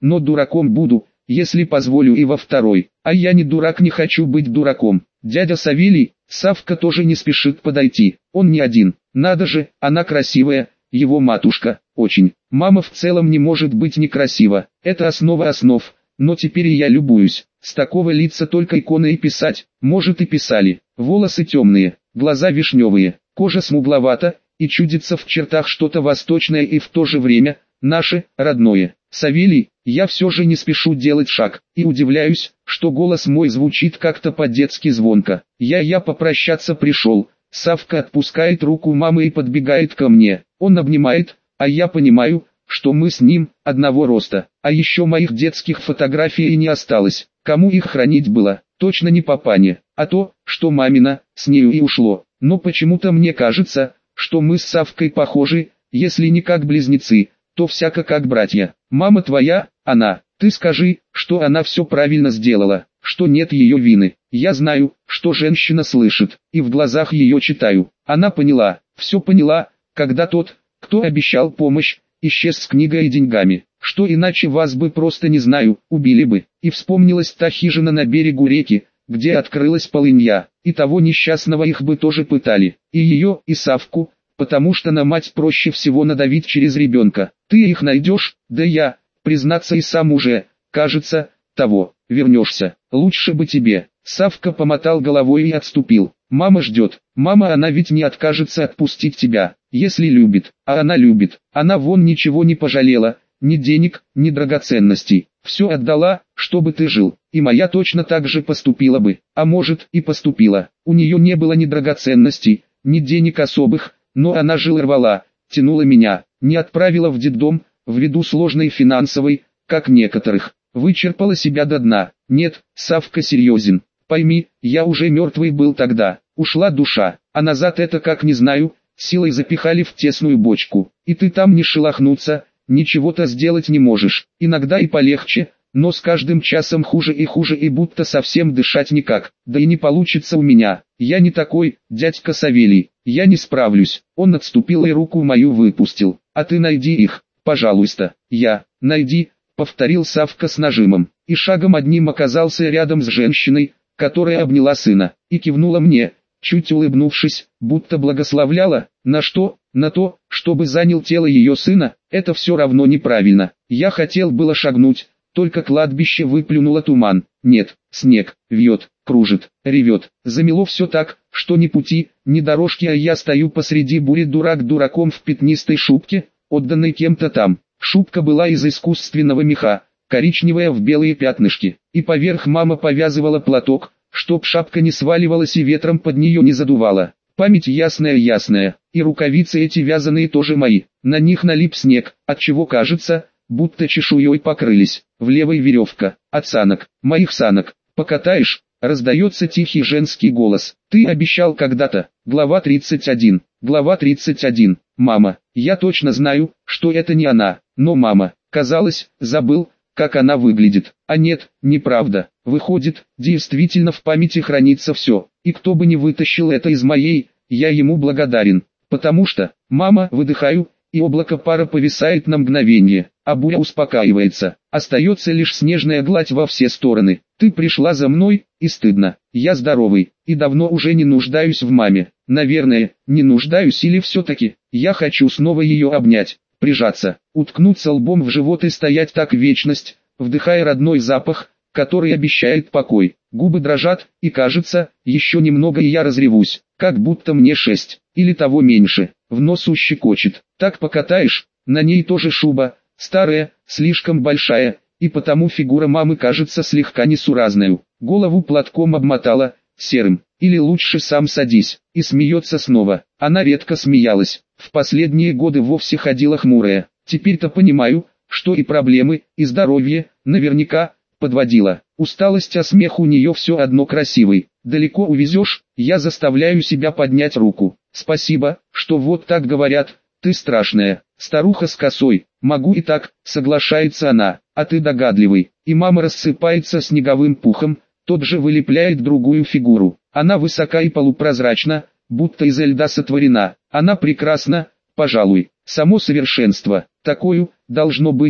но дураком буду, если позволю и во второй. А я не дурак, не хочу быть дураком. Дядя Савелий, Савка тоже не спешит подойти. Он не один. Надо же, она красивая, его матушка, очень. Мама в целом не может быть некрасива. Это основа основ. Но теперь и я любуюсь. С такого лица только иконы и писать. Может, и писали. Волосы темные, глаза вишневые, кожа смугловата, и чудится в чертах что-то восточное и в то же время наше, родное. Савелий, я все же не спешу делать шаг, и удивляюсь, что голос мой звучит как-то по-детски звонко. Я попрощаться пришел. Савка отпускает руку мамы и подбегает ко мне. Он обнимает, а я понимаю, что мы с ним одного роста. А еще моих детских фотографий и не осталось. Кому их хранить было? Точно не папане. А то, что мамина, с нею и ушло. Но почему-то мне кажется, что мы с Савкой похожи, если не как близнецы, то всяко как братья. Мама твоя, она, ты скажи, что она все правильно сделала, что нет ее вины. Я знаю, что женщина слышит, и в глазах ее читаю. Она поняла, все поняла, когда тот, кто обещал помощь, исчез с книгой и деньгами. Что иначе вас бы просто не знаю, убили бы. И вспомнилась та хижина на берегу реки, где открылась полынья, и того несчастного их бы тоже пытали. И ее, и Савку, потому что на мать проще всего надавить через ребенка. Ты их найдешь, да я, признаться, и сам уже, кажется, того, вернешься. Лучше бы тебе. Савка помотал головой и отступил. Мама ждет. Мама, она ведь не откажется отпустить тебя, если любит. А она любит. Она вон ничего не пожалела, ни денег, ни драгоценностей. Все отдала, чтобы ты жил. И моя точно так же поступила бы. А может, и поступила. У нее не было ни драгоценностей, ни денег особых, но она жила, рвала, тянула меня, не отправила в детдом, ввиду сложной финансовой, как некоторых. Вычерпала себя до дна. Нет, Савка серьезен. Пойми, я уже мертвый был тогда. Ушла душа, а назад это как не знаю, силой запихали в тесную бочку. И ты там не шелохнуться, ничего-то сделать не можешь. Иногда и полегче, но с каждым часом хуже, и будто совсем дышать никак. Да и не получится у меня. Я не такой, дядька Савелий. Я не справлюсь. Он отступил и руку мою выпустил. А ты найди их, пожалуйста. Найди, повторил Савка с нажимом. И шагом одним оказался рядом с женщиной, которая обняла сына, и кивнула мне, чуть улыбнувшись, будто благословляла. На что? На то, чтобы занял тело ее сына. Это все равно неправильно. Я хотел было шагнуть, только кладбище выплюнуло туман. Нет, снег, вьет, кружит, ревет. Замело все так, что ни пути, ни дорожки, а я стою посреди бури, дурак дураком в пятнистой шубке, отданной кем-то там. Шубка была из искусственного меха, коричневая в белые пятнышки, и поверх мама повязывала платок, чтоб шапка не сваливалась и ветром под нее не задувала. Память ясная, и рукавицы эти вязаные тоже мои. На них налип снег, отчего кажется, будто чешуей покрылись. В левой веревка, от санок, моих санок. Покатаешь? Раздается тихий женский голос. Ты обещал когда-то. Глава 31. Глава 31. Мама. Я точно знаю, что это не она, но мама. Казалось, забыл, как она выглядит. А нет, неправда. Выходит, действительно в памяти хранится все. И кто бы ни вытащил это из моей, я ему благодарен. Потому что, мама, выдыхаю, и облако пара повисает на мгновение, а буря успокаивается. Остается лишь снежная гладь во все стороны. Ты пришла за мной, и стыдно. Я здоровый, и давно уже не нуждаюсь в маме. Наверное, не нуждаюсь, или все-таки, я хочу снова ее обнять, прижаться, уткнуться лбом в живот и стоять так вечность, вдыхая родной запах, который обещает покой. Губы дрожат, и кажется, еще немного и я разревусь, как будто мне 6, или того меньше. В носу щекочет. Так покатаешь, на ней тоже шуба, старая, слишком большая, и потому фигура мамы кажется слегка несуразною. Голову платком обмотала, серым, или лучше сам садись, и смеется снова. Она редко смеялась, в последние годы вовсе ходила хмурая. Теперь-то понимаю, что и проблемы, и здоровье, наверняка, подводила. Усталость, а смех у нее все одно красивый. Далеко увезешь, я заставляю себя поднять руку. Спасибо, что вот так говорят, ты страшная, старуха с косой. Могу и так, соглашается она, а ты догадливый. И мама рассыпается снеговым пухом, тот же вылепляет другую фигуру. Она высока и полупрозрачна, будто из льда сотворена. Она прекрасна, пожалуй, само совершенство. Такою, должно быть,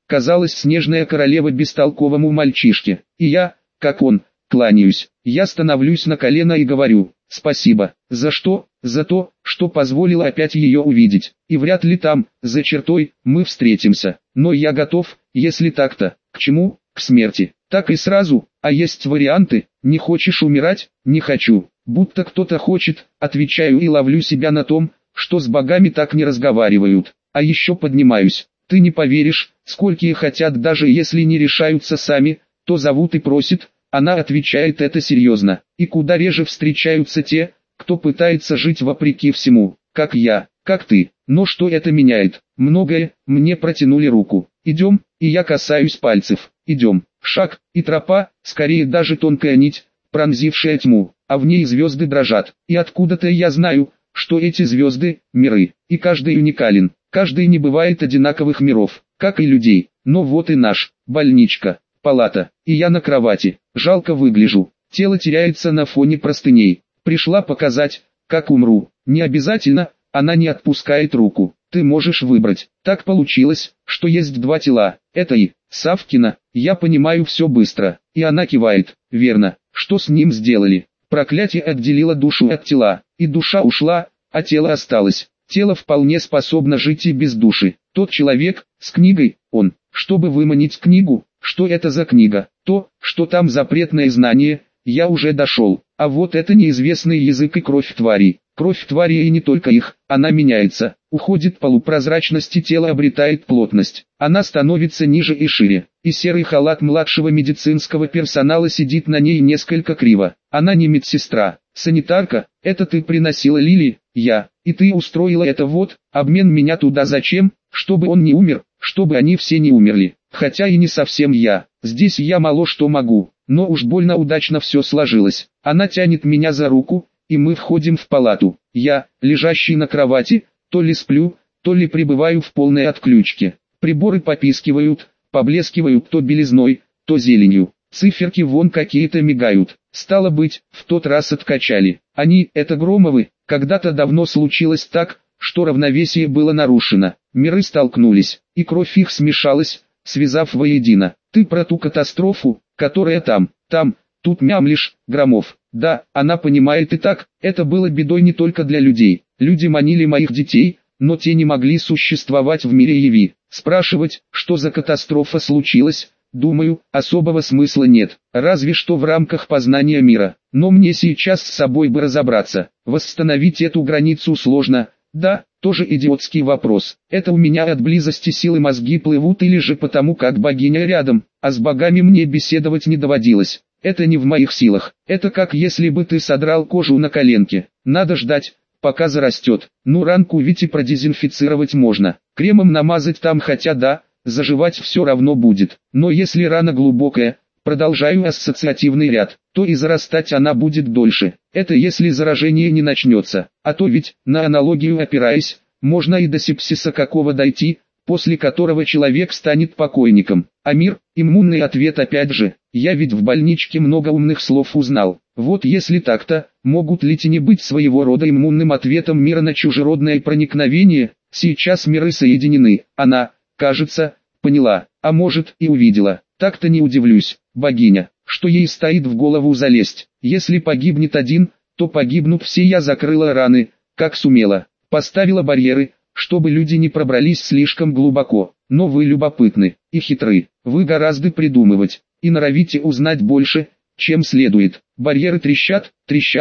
казалась снежная королева бестолковому мальчишке. И я, как он, кланяюсь. Я становлюсь на колено и говорю: спасибо. За что? За то, что позволило опять ее увидеть. И вряд ли там, за чертой, мы встретимся. Но я готов, если так-то. К чему? К смерти. Так и сразу. А есть варианты. Не хочешь умирать? Не хочу. Будто кто-то хочет, отвечаю и ловлю себя на том, что с богами так не разговаривают. А еще поднимаюсь. Ты не поверишь, сколькие хотят, даже если не решаются сами, то зовут и просят. Она отвечает это серьезно. И куда реже встречаются те, кто пытается жить вопреки всему, как я, как ты. Но что это меняет? Многое. Мне протянули руку. Идем, и я касаюсь пальцев. Идем. Шаг, и тропа, скорее даже тонкая нить, пронзившая тьму, а в ней звезды дрожат. И откуда-то я знаю, что эти звезды – миры, и каждый уникален. Каждый не бывает одинаковых миров, как и людей. Но вот и наш, больничка, палата, и я на кровати. Жалко выгляжу, тело теряется на фоне простыней. Пришла показать, как умру. Не обязательно, она не отпускает руку. Ты можешь выбрать. Так получилось, что есть два тела. Это и Савкина. Я понимаю все быстро. И она кивает. Верно. Что с ним сделали? Проклятие отделило душу от тела. И душа ушла, а тело осталось. Тело вполне способно жить и без души. Тот человек, с книгой, он. Чтобы выманить книгу, что это за книга? То, что там запретное знание, я уже дошел. А вот это неизвестный язык и кровь тварей. Кровь тварей и не только их, она меняется. Уходит полупрозрачность и тело обретает плотность. Она становится ниже и шире. И серый халат младшего медицинского персонала сидит на ней несколько криво. Она не медсестра, санитарка. Это ты приносила Лили? Я. И ты устроила это вот, обмен меня туда зачем? Чтобы он не умер, чтобы они все не умерли. Хотя и не совсем я. Здесь я мало что могу. Но уж больно удачно все сложилось. Она тянет меня за руку, и мы входим в палату. Я, лежащий на кровати, то ли сплю, то ли пребываю в полной отключке. Приборы попискивают, поблескивают то белизной, то зеленью. Циферки вон какие-то мигают. Стало быть, в тот раз откачали. Они, это Громовы, когда-то давно случилось так, что равновесие было нарушено. Миры столкнулись, и кровь их смешалась, связав воедино. Ты про ту катастрофу, которая там, тут мямлишь, Громов. Да, она понимает и так, это было бедой не только для людей. Люди манили моих детей, но те не могли существовать в мире Яви. Спрашивать, что за катастрофа случилась, думаю, особого смысла нет. Разве что в рамках познания мира. Но мне сейчас с собой бы разобраться. Восстановить эту границу сложно. Да, тоже идиотский вопрос. Это у меня от близости силы мозги плывут или же потому как богиня рядом, а с богами мне беседовать не доводилось. Это не в моих силах. Это как если бы ты содрал кожу на коленке. Надо ждать, пока зарастет. Ну ранку ведь и продезинфицировать можно. Кремом намазать там, хотя да, заживать все равно будет. Но если рана глубокая, продолжаю ассоциативный ряд, то и зарастать она будет дольше. Это если заражение не начнется. А то ведь, на аналогию опираясь, можно и до сепсиса какого дойти, после которого человек станет покойником. А мир, иммунный ответ опять же. Я ведь в больничке много умных слов узнал. Вот если так-то, могут ли тени быть своего рода иммунным ответом мира на чужеродное проникновение? Сейчас миры соединены. Она, кажется, поняла, а может и увидела. Так-то не удивлюсь, богиня, что ей стоит в голову залезть. Если погибнет один, то погибнут все. Я закрыла раны, как сумела. Поставила барьеры, чтобы люди не пробрались слишком глубоко. Но вы любопытны и хитры. Вы гораздо придумывать и норовите узнать больше, чем следует. Барьеры трещат,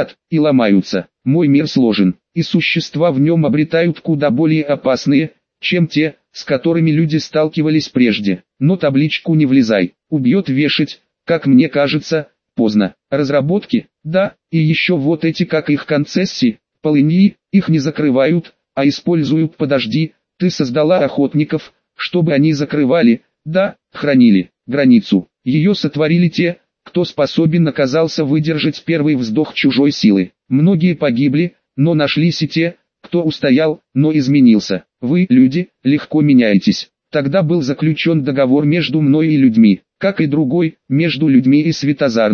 и ломаются. Мой мир сложен, и существа в нем обретают куда более опасные, чем те, с которыми люди сталкивались прежде. Но табличку «не влезай» убьет вешать, как мне кажется, поздно. Разработки, да, и еще вот эти как их концессии, полыньи, их не закрывают, а используют. Подожди, ты создала охотников, чтобы они закрывали, да, хранили границу. Ее сотворили те, кто способен оказался выдержать первый вздох чужой силы. Многие погибли, но нашлись и те, кто устоял, но изменился. Вы, люди, легко меняетесь. Тогда был заключен договор между мной и людьми, как и другой, между людьми и светозарными.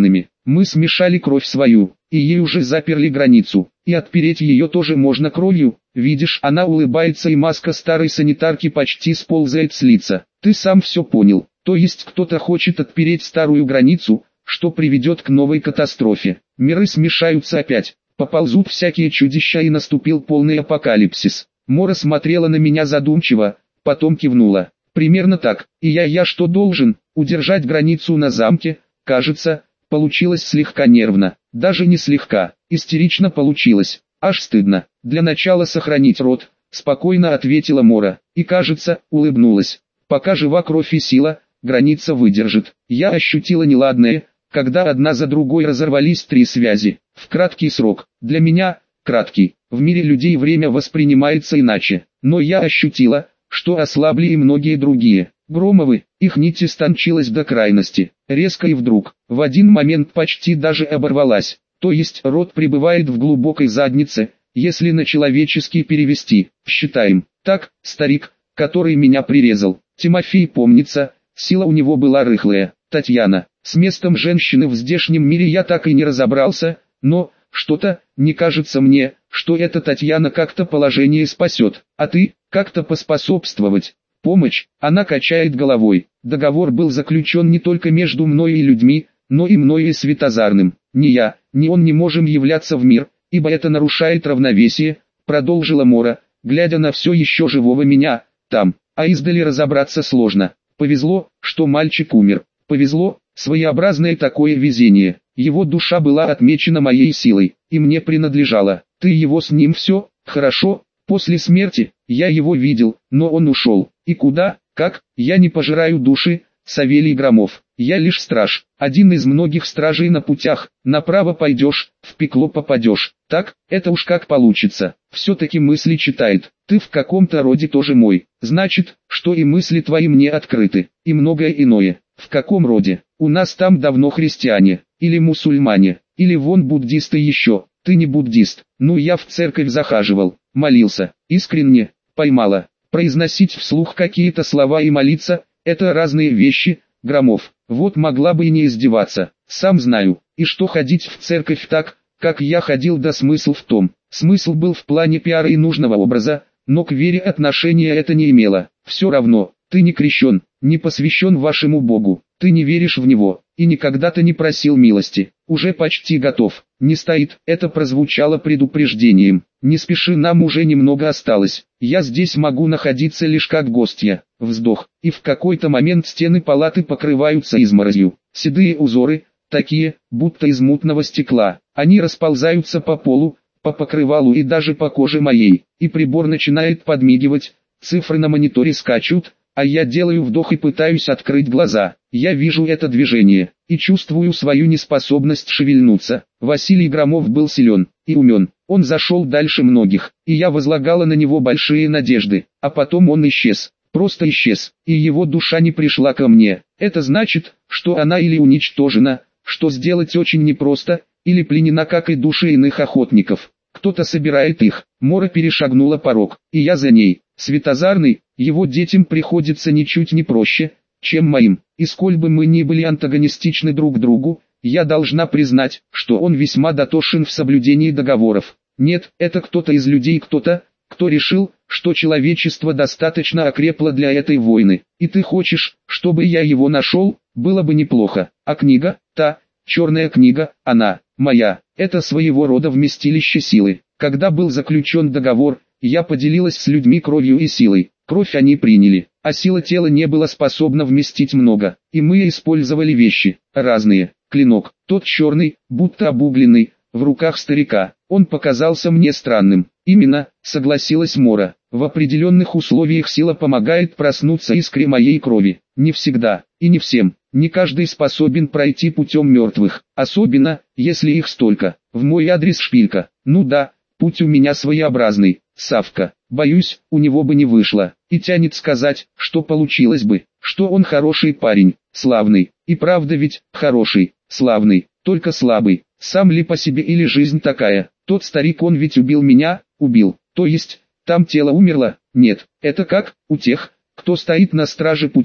Мы смешали кровь свою, и ей уже заперли границу, и отпереть ее тоже можно кровью. Видишь, она улыбается, и маска старой санитарки почти сползает с лица. Ты сам все понял, то есть кто-то хочет отпереть старую границу, что приведет к новой катастрофе. Миры смешаются опять, поползут всякие чудища, и наступил полный апокалипсис. Мора смотрела на меня задумчиво, потом кивнула. Примерно так. И я что должен? Удержать границу на замке? Кажется, получилось слегка нервно. Даже не слегка, истерично получилось. Аж стыдно. Для начала сохранить род, спокойно ответила Мора. И, кажется, улыбнулась. Пока жива кровь и сила, граница выдержит. Я ощутила неладное, когда одна за другой разорвались 3 связи. В краткий срок. Для меня, краткий. В мире людей время воспринимается иначе. Но я ощутила, что ослабли и многие другие. Громовы, их нить истончилась до крайности. Резко и вдруг, в один момент почти даже оборвалась. То есть род пребывает в глубокой заднице, если на человеческий перевести. Считаем. Так, старик, который меня прирезал. Тимофей помнится, сила у него была рыхлая. Татьяна. С местом женщины в здешнем мире я так и не разобрался, но, что-то, не кажется мне, что эта Татьяна как-то положение спасет. А ты, как-то поспособствовать. Помощь, она качает головой. Договор был заключен не только между мной и людьми, но и мной и Светозарным. Ни я, ни он не можем являться в мир, ибо это нарушает равновесие, продолжила Мора, глядя на все еще живого меня, там, а издали разобраться сложно. Повезло, что мальчик умер. Повезло, своеобразное такое везение. Его душа была отмечена моей силой, и мне принадлежала. Ты его с ним все, хорошо? После смерти, я его видел, но он ушел. И куда, как, я не пожираю души, Савелий Громов. Я лишь страж, один из многих стражей на путях. Направо пойдешь, в пекло попадешь. Так, это уж как получится. Все-таки мысли читает. Ты в каком-то роде тоже мой. Значит, что и мысли твои мне открыты. И многое иное. В каком роде? У нас там давно христиане. Или мусульмане. Или вон буддисты еще. Ты не буддист. Ну, я в церковь захаживал. Молился. Искренне. Поймала. Произносить вслух какие-то слова и молиться – это разные вещи, Громов. Вот могла бы и не издеваться. Сам знаю. И что ходить в церковь так, как я ходил, да смысл в том. Смысл был в плане пиара и нужного образа, но к вере отношения это не имело. Все равно, ты не крещен, не посвящен вашему Богу. Ты не веришь в Него, и никогда-то не просил милости. Уже почти готов. Не стоит, это прозвучало предупреждением. Не спеши, нам уже немного осталось. Я здесь могу находиться лишь как гостья. Вздох. И в какой-то момент стены палаты покрываются изморозью. Седые узоры, такие, будто из мутного стекла. Они расползаются по полу, по покрывалу и даже по коже моей. И прибор начинает подмигивать, цифры на мониторе скачут, а я делаю вдох и пытаюсь открыть глаза. Я вижу это движение, и чувствую свою неспособность шевельнуться. Василий Громов был силен и умен. Он зашел дальше многих, и я возлагала на него большие надежды. А потом он исчез, просто исчез, и его душа не пришла ко мне. Это значит, что она или уничтожена, что сделать очень непросто, или пленена, как и души иных охотников. Кто-то собирает их. Мора перешагнула порог, и я за ней. Светозарный, его детям приходится ничуть не проще, чем моим. И сколь бы мы ни были антагонистичны друг другу, я должна признать, что он весьма дотошен в соблюдении договоров. Нет, это кто-то из людей, кто-то, кто решил, что человечество достаточно окрепло для этой войны. И ты хочешь, чтобы я его нашел? Было бы неплохо. А книга, та, черная книга, она, моя, это своего рода вместилище силы. Когда был заключен договор, я поделилась с людьми кровью и силой. Кровь они приняли, а сила тела не была способна вместить много. И мы использовали вещи, разные. Клинок, тот черный, будто обугленный, в руках старика. Он показался мне странным. Именно, согласилась Мора. В определенных условиях сила помогает проснуться искре моей крови. Не всегда, и не всем. Не каждый способен пройти путем мертвых. Особенно, если их столько. В мой адрес шпилька. Ну да, путь у меня своеобразный. Савка. Боюсь, у него бы не вышло. И тянет сказать, что получилось бы. Что он хороший парень, славный. И правда ведь, хороший, славный, только слабый. Сам ли по себе или жизнь такая? Тот старик, он ведь убил меня, убил. То есть, там тело умерло? Нет. Это как, у тех, кто стоит на страже путей,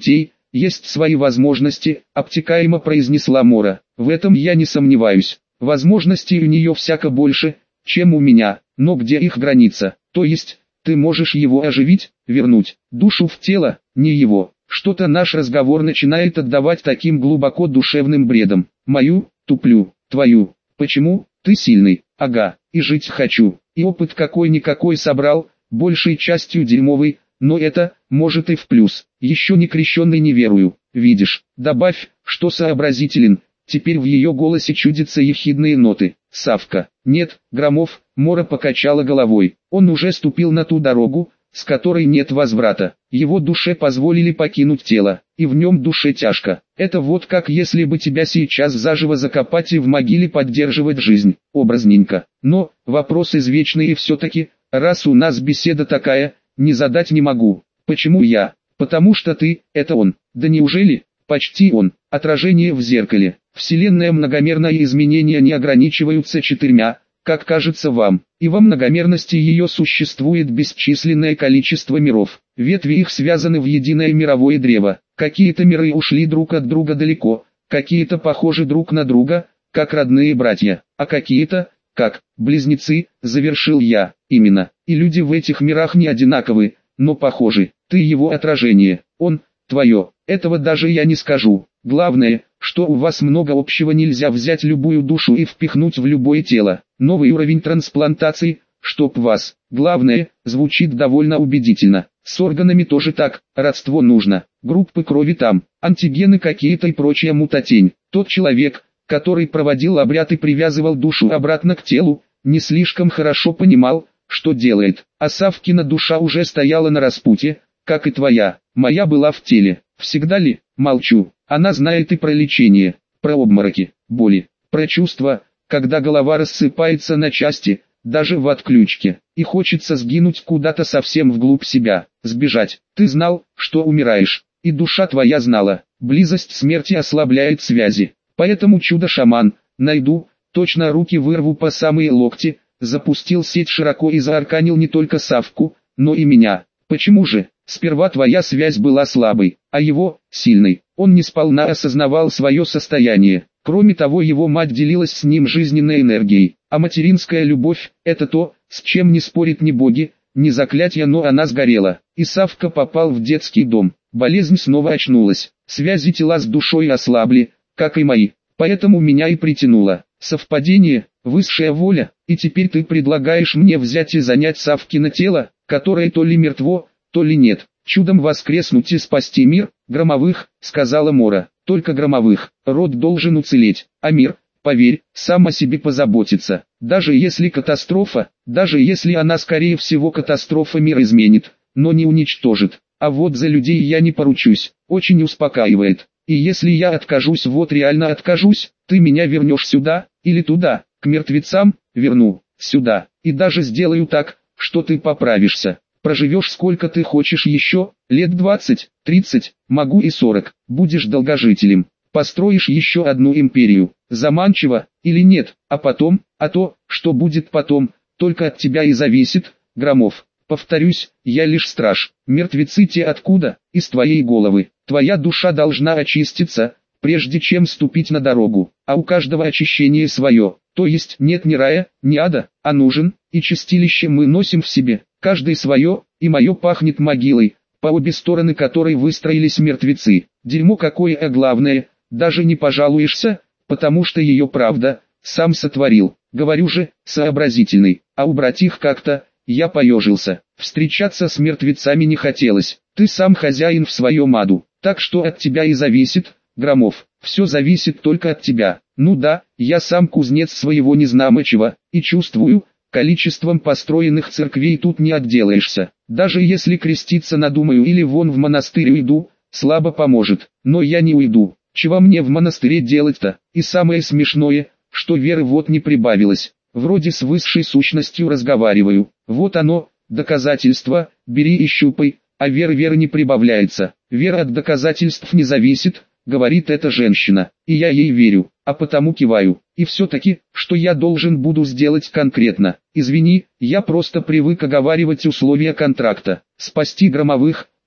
есть свои возможности, обтекаемо произнесла Мора. В этом я не сомневаюсь. Возможностей у нее всяко больше, чем у меня, но где их граница? То есть, ты можешь его оживить, вернуть душу в тело, не его. Что-то наш разговор начинает отдавать таким глубоко душевным бредом. Мою, туплю, твою. Почему? Ты сильный. Ага, и жить хочу. И опыт какой-никакой собрал, большей частью дерьмовый, но это, может и в плюс. Еще не крещенный не верую. Видишь, добавь, что сообразителен. Теперь в ее голосе чудятся ехидные ноты. Савка. Нет, Громов, Мора покачала головой. Он уже ступил на ту дорогу, с которой нет возврата. Его душе позволили покинуть тело, и в нем душе тяжко. Это вот как если бы тебя сейчас заживо закопать и в могиле поддерживать жизнь, образненько. Но, вопрос извечный и все-таки, раз у нас беседа такая, не задать не могу. Почему я? Потому что ты, это он. Да неужели? Почти он. Отражение в зеркале. Вселенная многомерна и изменения не ограничиваются 4, как кажется вам, и во многомерности ее существует бесчисленное количество миров. Ветви их связаны в единое мировое древо. Какие-то миры ушли друг от друга далеко, какие-то похожи друг на друга, как родные братья, а какие-то, как близнецы, завершил я, именно. И люди в этих мирах не одинаковы, но похожи. Ты его отражение, он, твое. Этого даже я не скажу. Главное, что у вас много общего, нельзя взять любую душу и впихнуть в любое тело. Новый уровень трансплантации, чтоб вас. Главное, звучит довольно убедительно. С органами тоже так, родство нужно. Группы крови там, антигены какие-то и прочая мутатень. Тот человек, который проводил обряд и привязывал душу обратно к телу, не слишком хорошо понимал, что делает. А Савкина душа уже стояла на распутье, как и твоя. Моя была в теле. Всегда ли? Молчу. Она знает и про лечение, про обмороки, боли, про чувства, когда голова рассыпается на части, даже в отключке, и хочется сгинуть куда-то совсем вглубь себя, сбежать. Ты знал, что умираешь, и душа твоя знала. Близость смерти ослабляет связи. Поэтому чудо-шаман, найду, точно руки вырву по самые локти, запустил сеть широко и заарканил не только Савку, но и меня. Почему же? Сперва твоя связь была слабой, а его – сильной. Он не сполна осознавал свое состояние. Кроме того, его мать делилась с ним жизненной энергией. А материнская любовь – это то, с чем не спорят ни боги, ни заклятия, но она сгорела. И Савка попал в детский дом. Болезнь снова очнулась. Связи тела с душой ослабли, как и мои. Поэтому меня и притянуло. Совпадение, высшая воля, и теперь ты предлагаешь мне взять и занять Савкино тело, которое то ли мертво, то ли нет. Чудом воскреснуть и спасти мир, Громовых, сказала Мора. Только Громовых, род должен уцелеть, а мир, поверь, сам о себе позаботится. Даже если катастрофа, даже если она скорее всего катастрофа мир изменит, но не уничтожит. А вот за людей я не поручусь, очень успокаивает. И если я откажусь, вот реально откажусь, ты меня вернешь сюда, или туда, к мертвецам, верну, сюда. И даже сделаю так, что ты поправишься. Проживешь сколько ты хочешь еще, лет 20, 30, могу и 40, будешь долгожителем. Построишь еще одну империю, заманчиво, или нет, а потом, а то, что будет потом, только от тебя и зависит, Громов. Повторюсь, я лишь страж, мертвецы те откуда, из твоей головы. Твоя душа должна очиститься, прежде чем ступить на дорогу, а у каждого очищение свое, то есть нет ни рая, ни ада, а нужен, и чистилище мы носим в себе, каждый свое, и мое пахнет могилой, по обе стороны которой выстроились мертвецы. Дерьмо какое, а главное, даже не пожалуешься, потому что ее правда, сам сотворил, говорю же, сообразительный, а убрать их как-то, я поежился. Встречаться с мертвецами не хотелось, ты сам хозяин в своем аду, так что от тебя и зависит, Громов, все зависит только от тебя. Ну да, я сам кузнец своего незнамо-чего, и чувствую, количеством построенных церквей тут не отделаешься. Даже если креститься надумаю или вон в монастырь уйду, слабо поможет, но я не уйду. Чего мне в монастыре делать-то? И самое смешное, что веры вот не прибавилось. Вроде с высшей сущностью разговариваю. Вот оно, доказательство, бери и щупай, а веры не прибавляется. Вера от доказательств не зависит, говорит эта женщина, и я ей верю, а потому киваю. И все-таки, что я должен буду сделать конкретно? Извини, я просто привык оговаривать условия контракта. Спасти Громовых,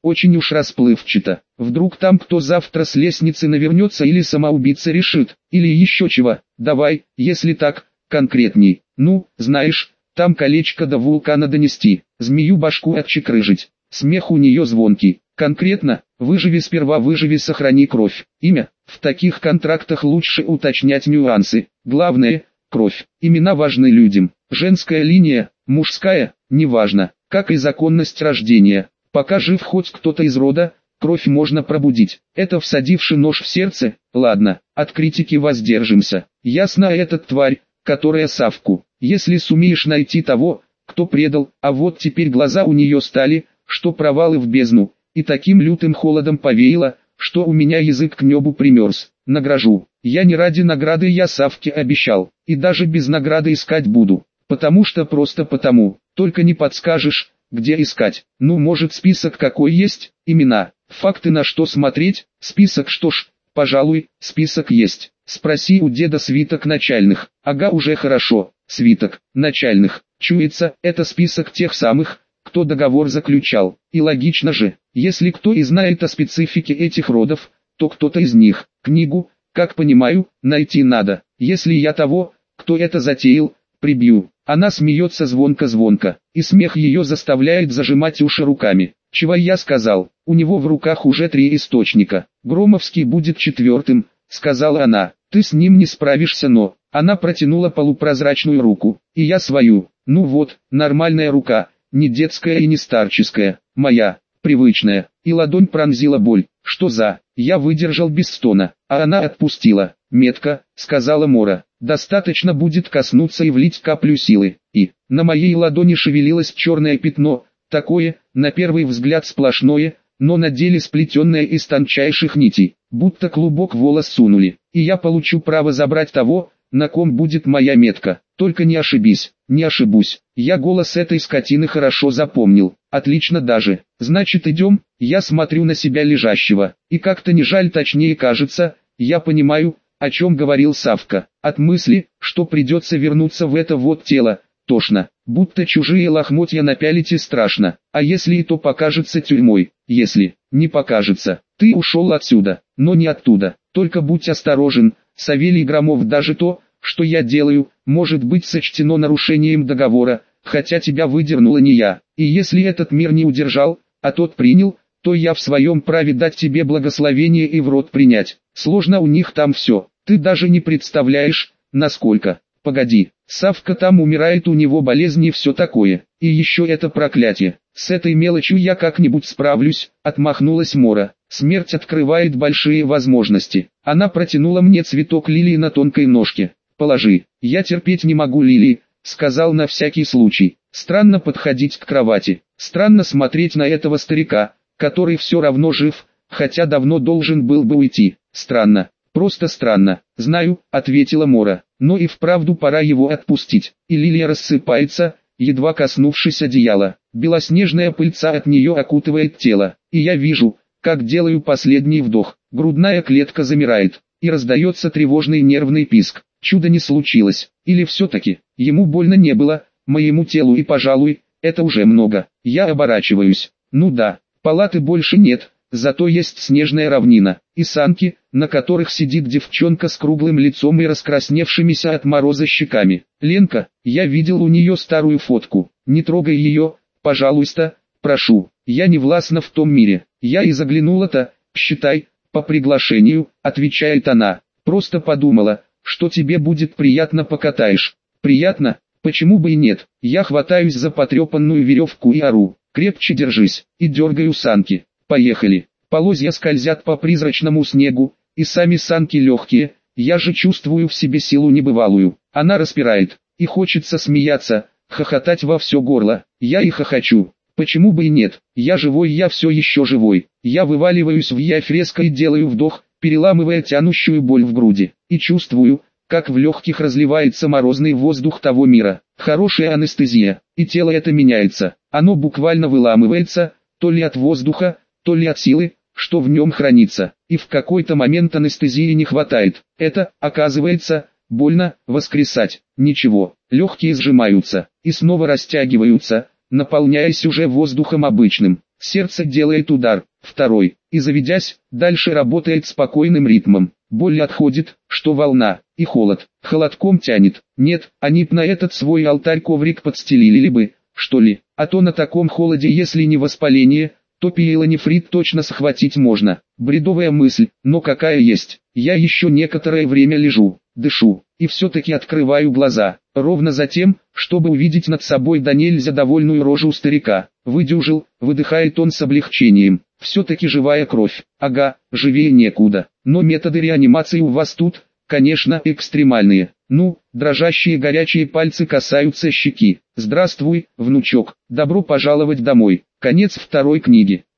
очень уж расплывчато. Вдруг там кто завтра с лестницы навернется или самоубийца решит, или еще чего. Давай, если так, конкретней. Ну, знаешь, там колечко до вулкана донести, змею башку отчекрыжить. Смех у нее звонкий. Конкретно, выживи сперва, выживи, сохрани кровь. Имя, в таких контрактах лучше уточнять нюансы. Главное, кровь. Имена важны людям. Женская линия, мужская, неважно, как и законность рождения. Пока жив хоть кто-то из рода, кровь можно пробудить. Это всадивший нож в сердце, ладно, от критики воздержимся. Ясно, этот тварь, которая Савку. Если сумеешь найти того, кто предал, а вот теперь глаза у нее стали, что провалы в бездну, и таким лютым холодом повеяло, что у меня язык к небу примерз. Награжу. Я не ради награды, я Савке обещал, и даже без награды искать буду, потому что просто потому, только не подскажешь, где искать. Ну, может, список какой есть, имена, факты, на что смотреть, список, что ж, пожалуй, список есть. Спроси у деда свиток начальных. Ага, уже хорошо, свиток начальных. Чуется, это список тех самых, кто договор заключал. И логично же, если кто и знает о специфике этих родов, то кто-то из них. Книгу, как понимаю, найти надо. Если я того, кто это затеял, прибью. Она смеется звонко-звонко, и смех ее заставляет зажимать уши руками. Чего я сказал, у него в руках уже 3 источника. Громовский будет 4-м, сказала она. Ты с ним не справишься, но... Она протянула полупрозрачную руку, и я свою. Ну вот, нормальная рука, не детская и не старческая, моя, привычная. И ладонь пронзила боль. Что за... Я выдержал без стона, а она отпустила. Метко, сказала Мора. Достаточно будет коснуться и влить каплю силы. И на моей ладони шевелилось черное пятно, такое, на первый взгляд сплошное, но на деле сплетенное из тончайших нитей, будто клубок волос сунули. И я получу право забрать того, на ком будет моя метка. Только не ошибись, не ошибусь. Я голос этой скотины хорошо запомнил. Отлично даже. Значит, идем. Я смотрю на себя лежащего. И как-то не жаль, точнее кажется, я понимаю, о чем говорил Савка. От мысли, что придется вернуться в это вот тело, тошно. Будто чужие лохмотья напялить и страшно. А если и то покажется тюрьмой? Если не покажется, ты ушел отсюда, но не оттуда. Только будь осторожен, Савелий Громов, даже то, что я делаю, может быть сочтено нарушением договора, хотя тебя выдернула не я. И если этот мир не удержал, а тот принял, то я в своем праве дать тебе благословение и в рот принять. Сложно у них там все, ты даже не представляешь, насколько. Погоди, Савка там умирает, у него болезни и все такое. И еще это проклятие. С этой мелочью я как-нибудь справлюсь, отмахнулась Мора. Смерть открывает большие возможности. Она протянула мне цветок лилии на тонкой ножке. Положи. Я терпеть не могу лилии, сказал на всякий случай. Странно подходить к кровати. Странно смотреть на этого старика, который все равно жив, хотя давно должен был бы уйти. Странно. Просто странно. Знаю, ответила Мора. Но и вправду пора его отпустить. И лилия рассыпается, едва коснувшись одеяла. Белоснежная пыльца от нее окутывает тело. И я вижу, как делаю последний вдох. Грудная клетка замирает. И раздается тревожный нервный писк. Чудо не случилось. Или все-таки, ему больно не было, моему телу, и пожалуй, это уже много. Я оборачиваюсь. Ну да, палаты больше нет. Зато есть снежная равнина, и санки, на которых сидит девчонка с круглым лицом и раскрасневшимися от мороза щеками. Ленка, я видел у нее старую фотку. Не трогай ее, пожалуйста, прошу. Я не властна в том мире. Я и заглянула-то, считай, по приглашению, отвечает она. Просто подумала, что тебе будет приятно, покатаешь. Приятно? Почему бы и нет? Я хватаюсь за потрепанную веревку и ору. Крепче держись, и дергаю санки. Поехали. Полозья скользят по призрачному снегу, и сами санки легкие, я же чувствую в себе силу небывалую. Она распирает, и хочется смеяться, хохотать во все горло. Я и хохочу. Почему бы и нет? Я живой, я все еще живой. Я вываливаюсь в явь резко и делаю вдох, переламывая тянущую боль в груди. И чувствую, как в легких разливается морозный воздух того мира. Хорошая анестезия, и тело это меняется. Оно буквально выламывается, то ли от воздуха, то ли от силы, что в нем хранится, и в какой-то момент анестезии не хватает. Это, оказывается, больно, воскресать. Ничего, легкие сжимаются, и снова растягиваются, наполняясь уже воздухом обычным. Сердце делает удар, второй, и заведясь, дальше работает спокойным ритмом. Боль отходит, что волна, и холод, холодком тянет. Нет, они б на этот свой алтарь коврик подстелили бы, что ли, а то на таком холоде, если не воспаление, то пиелонефрит точно схватить можно. Бредовая мысль, но какая есть. Я еще некоторое время лежу, дышу, и все-таки открываю глаза, ровно за тем, чтобы увидеть над собой да нельзя довольную рожу старика. Выдюжил, выдыхает он с облегчением. Все-таки живая кровь. Ага, живее некуда. Но методы реанимации у вас тут, конечно, экстремальные. Ну, дрожащие горячие пальцы касаются щеки. Здравствуй, внучок. Добро пожаловать домой. Конец второй книги.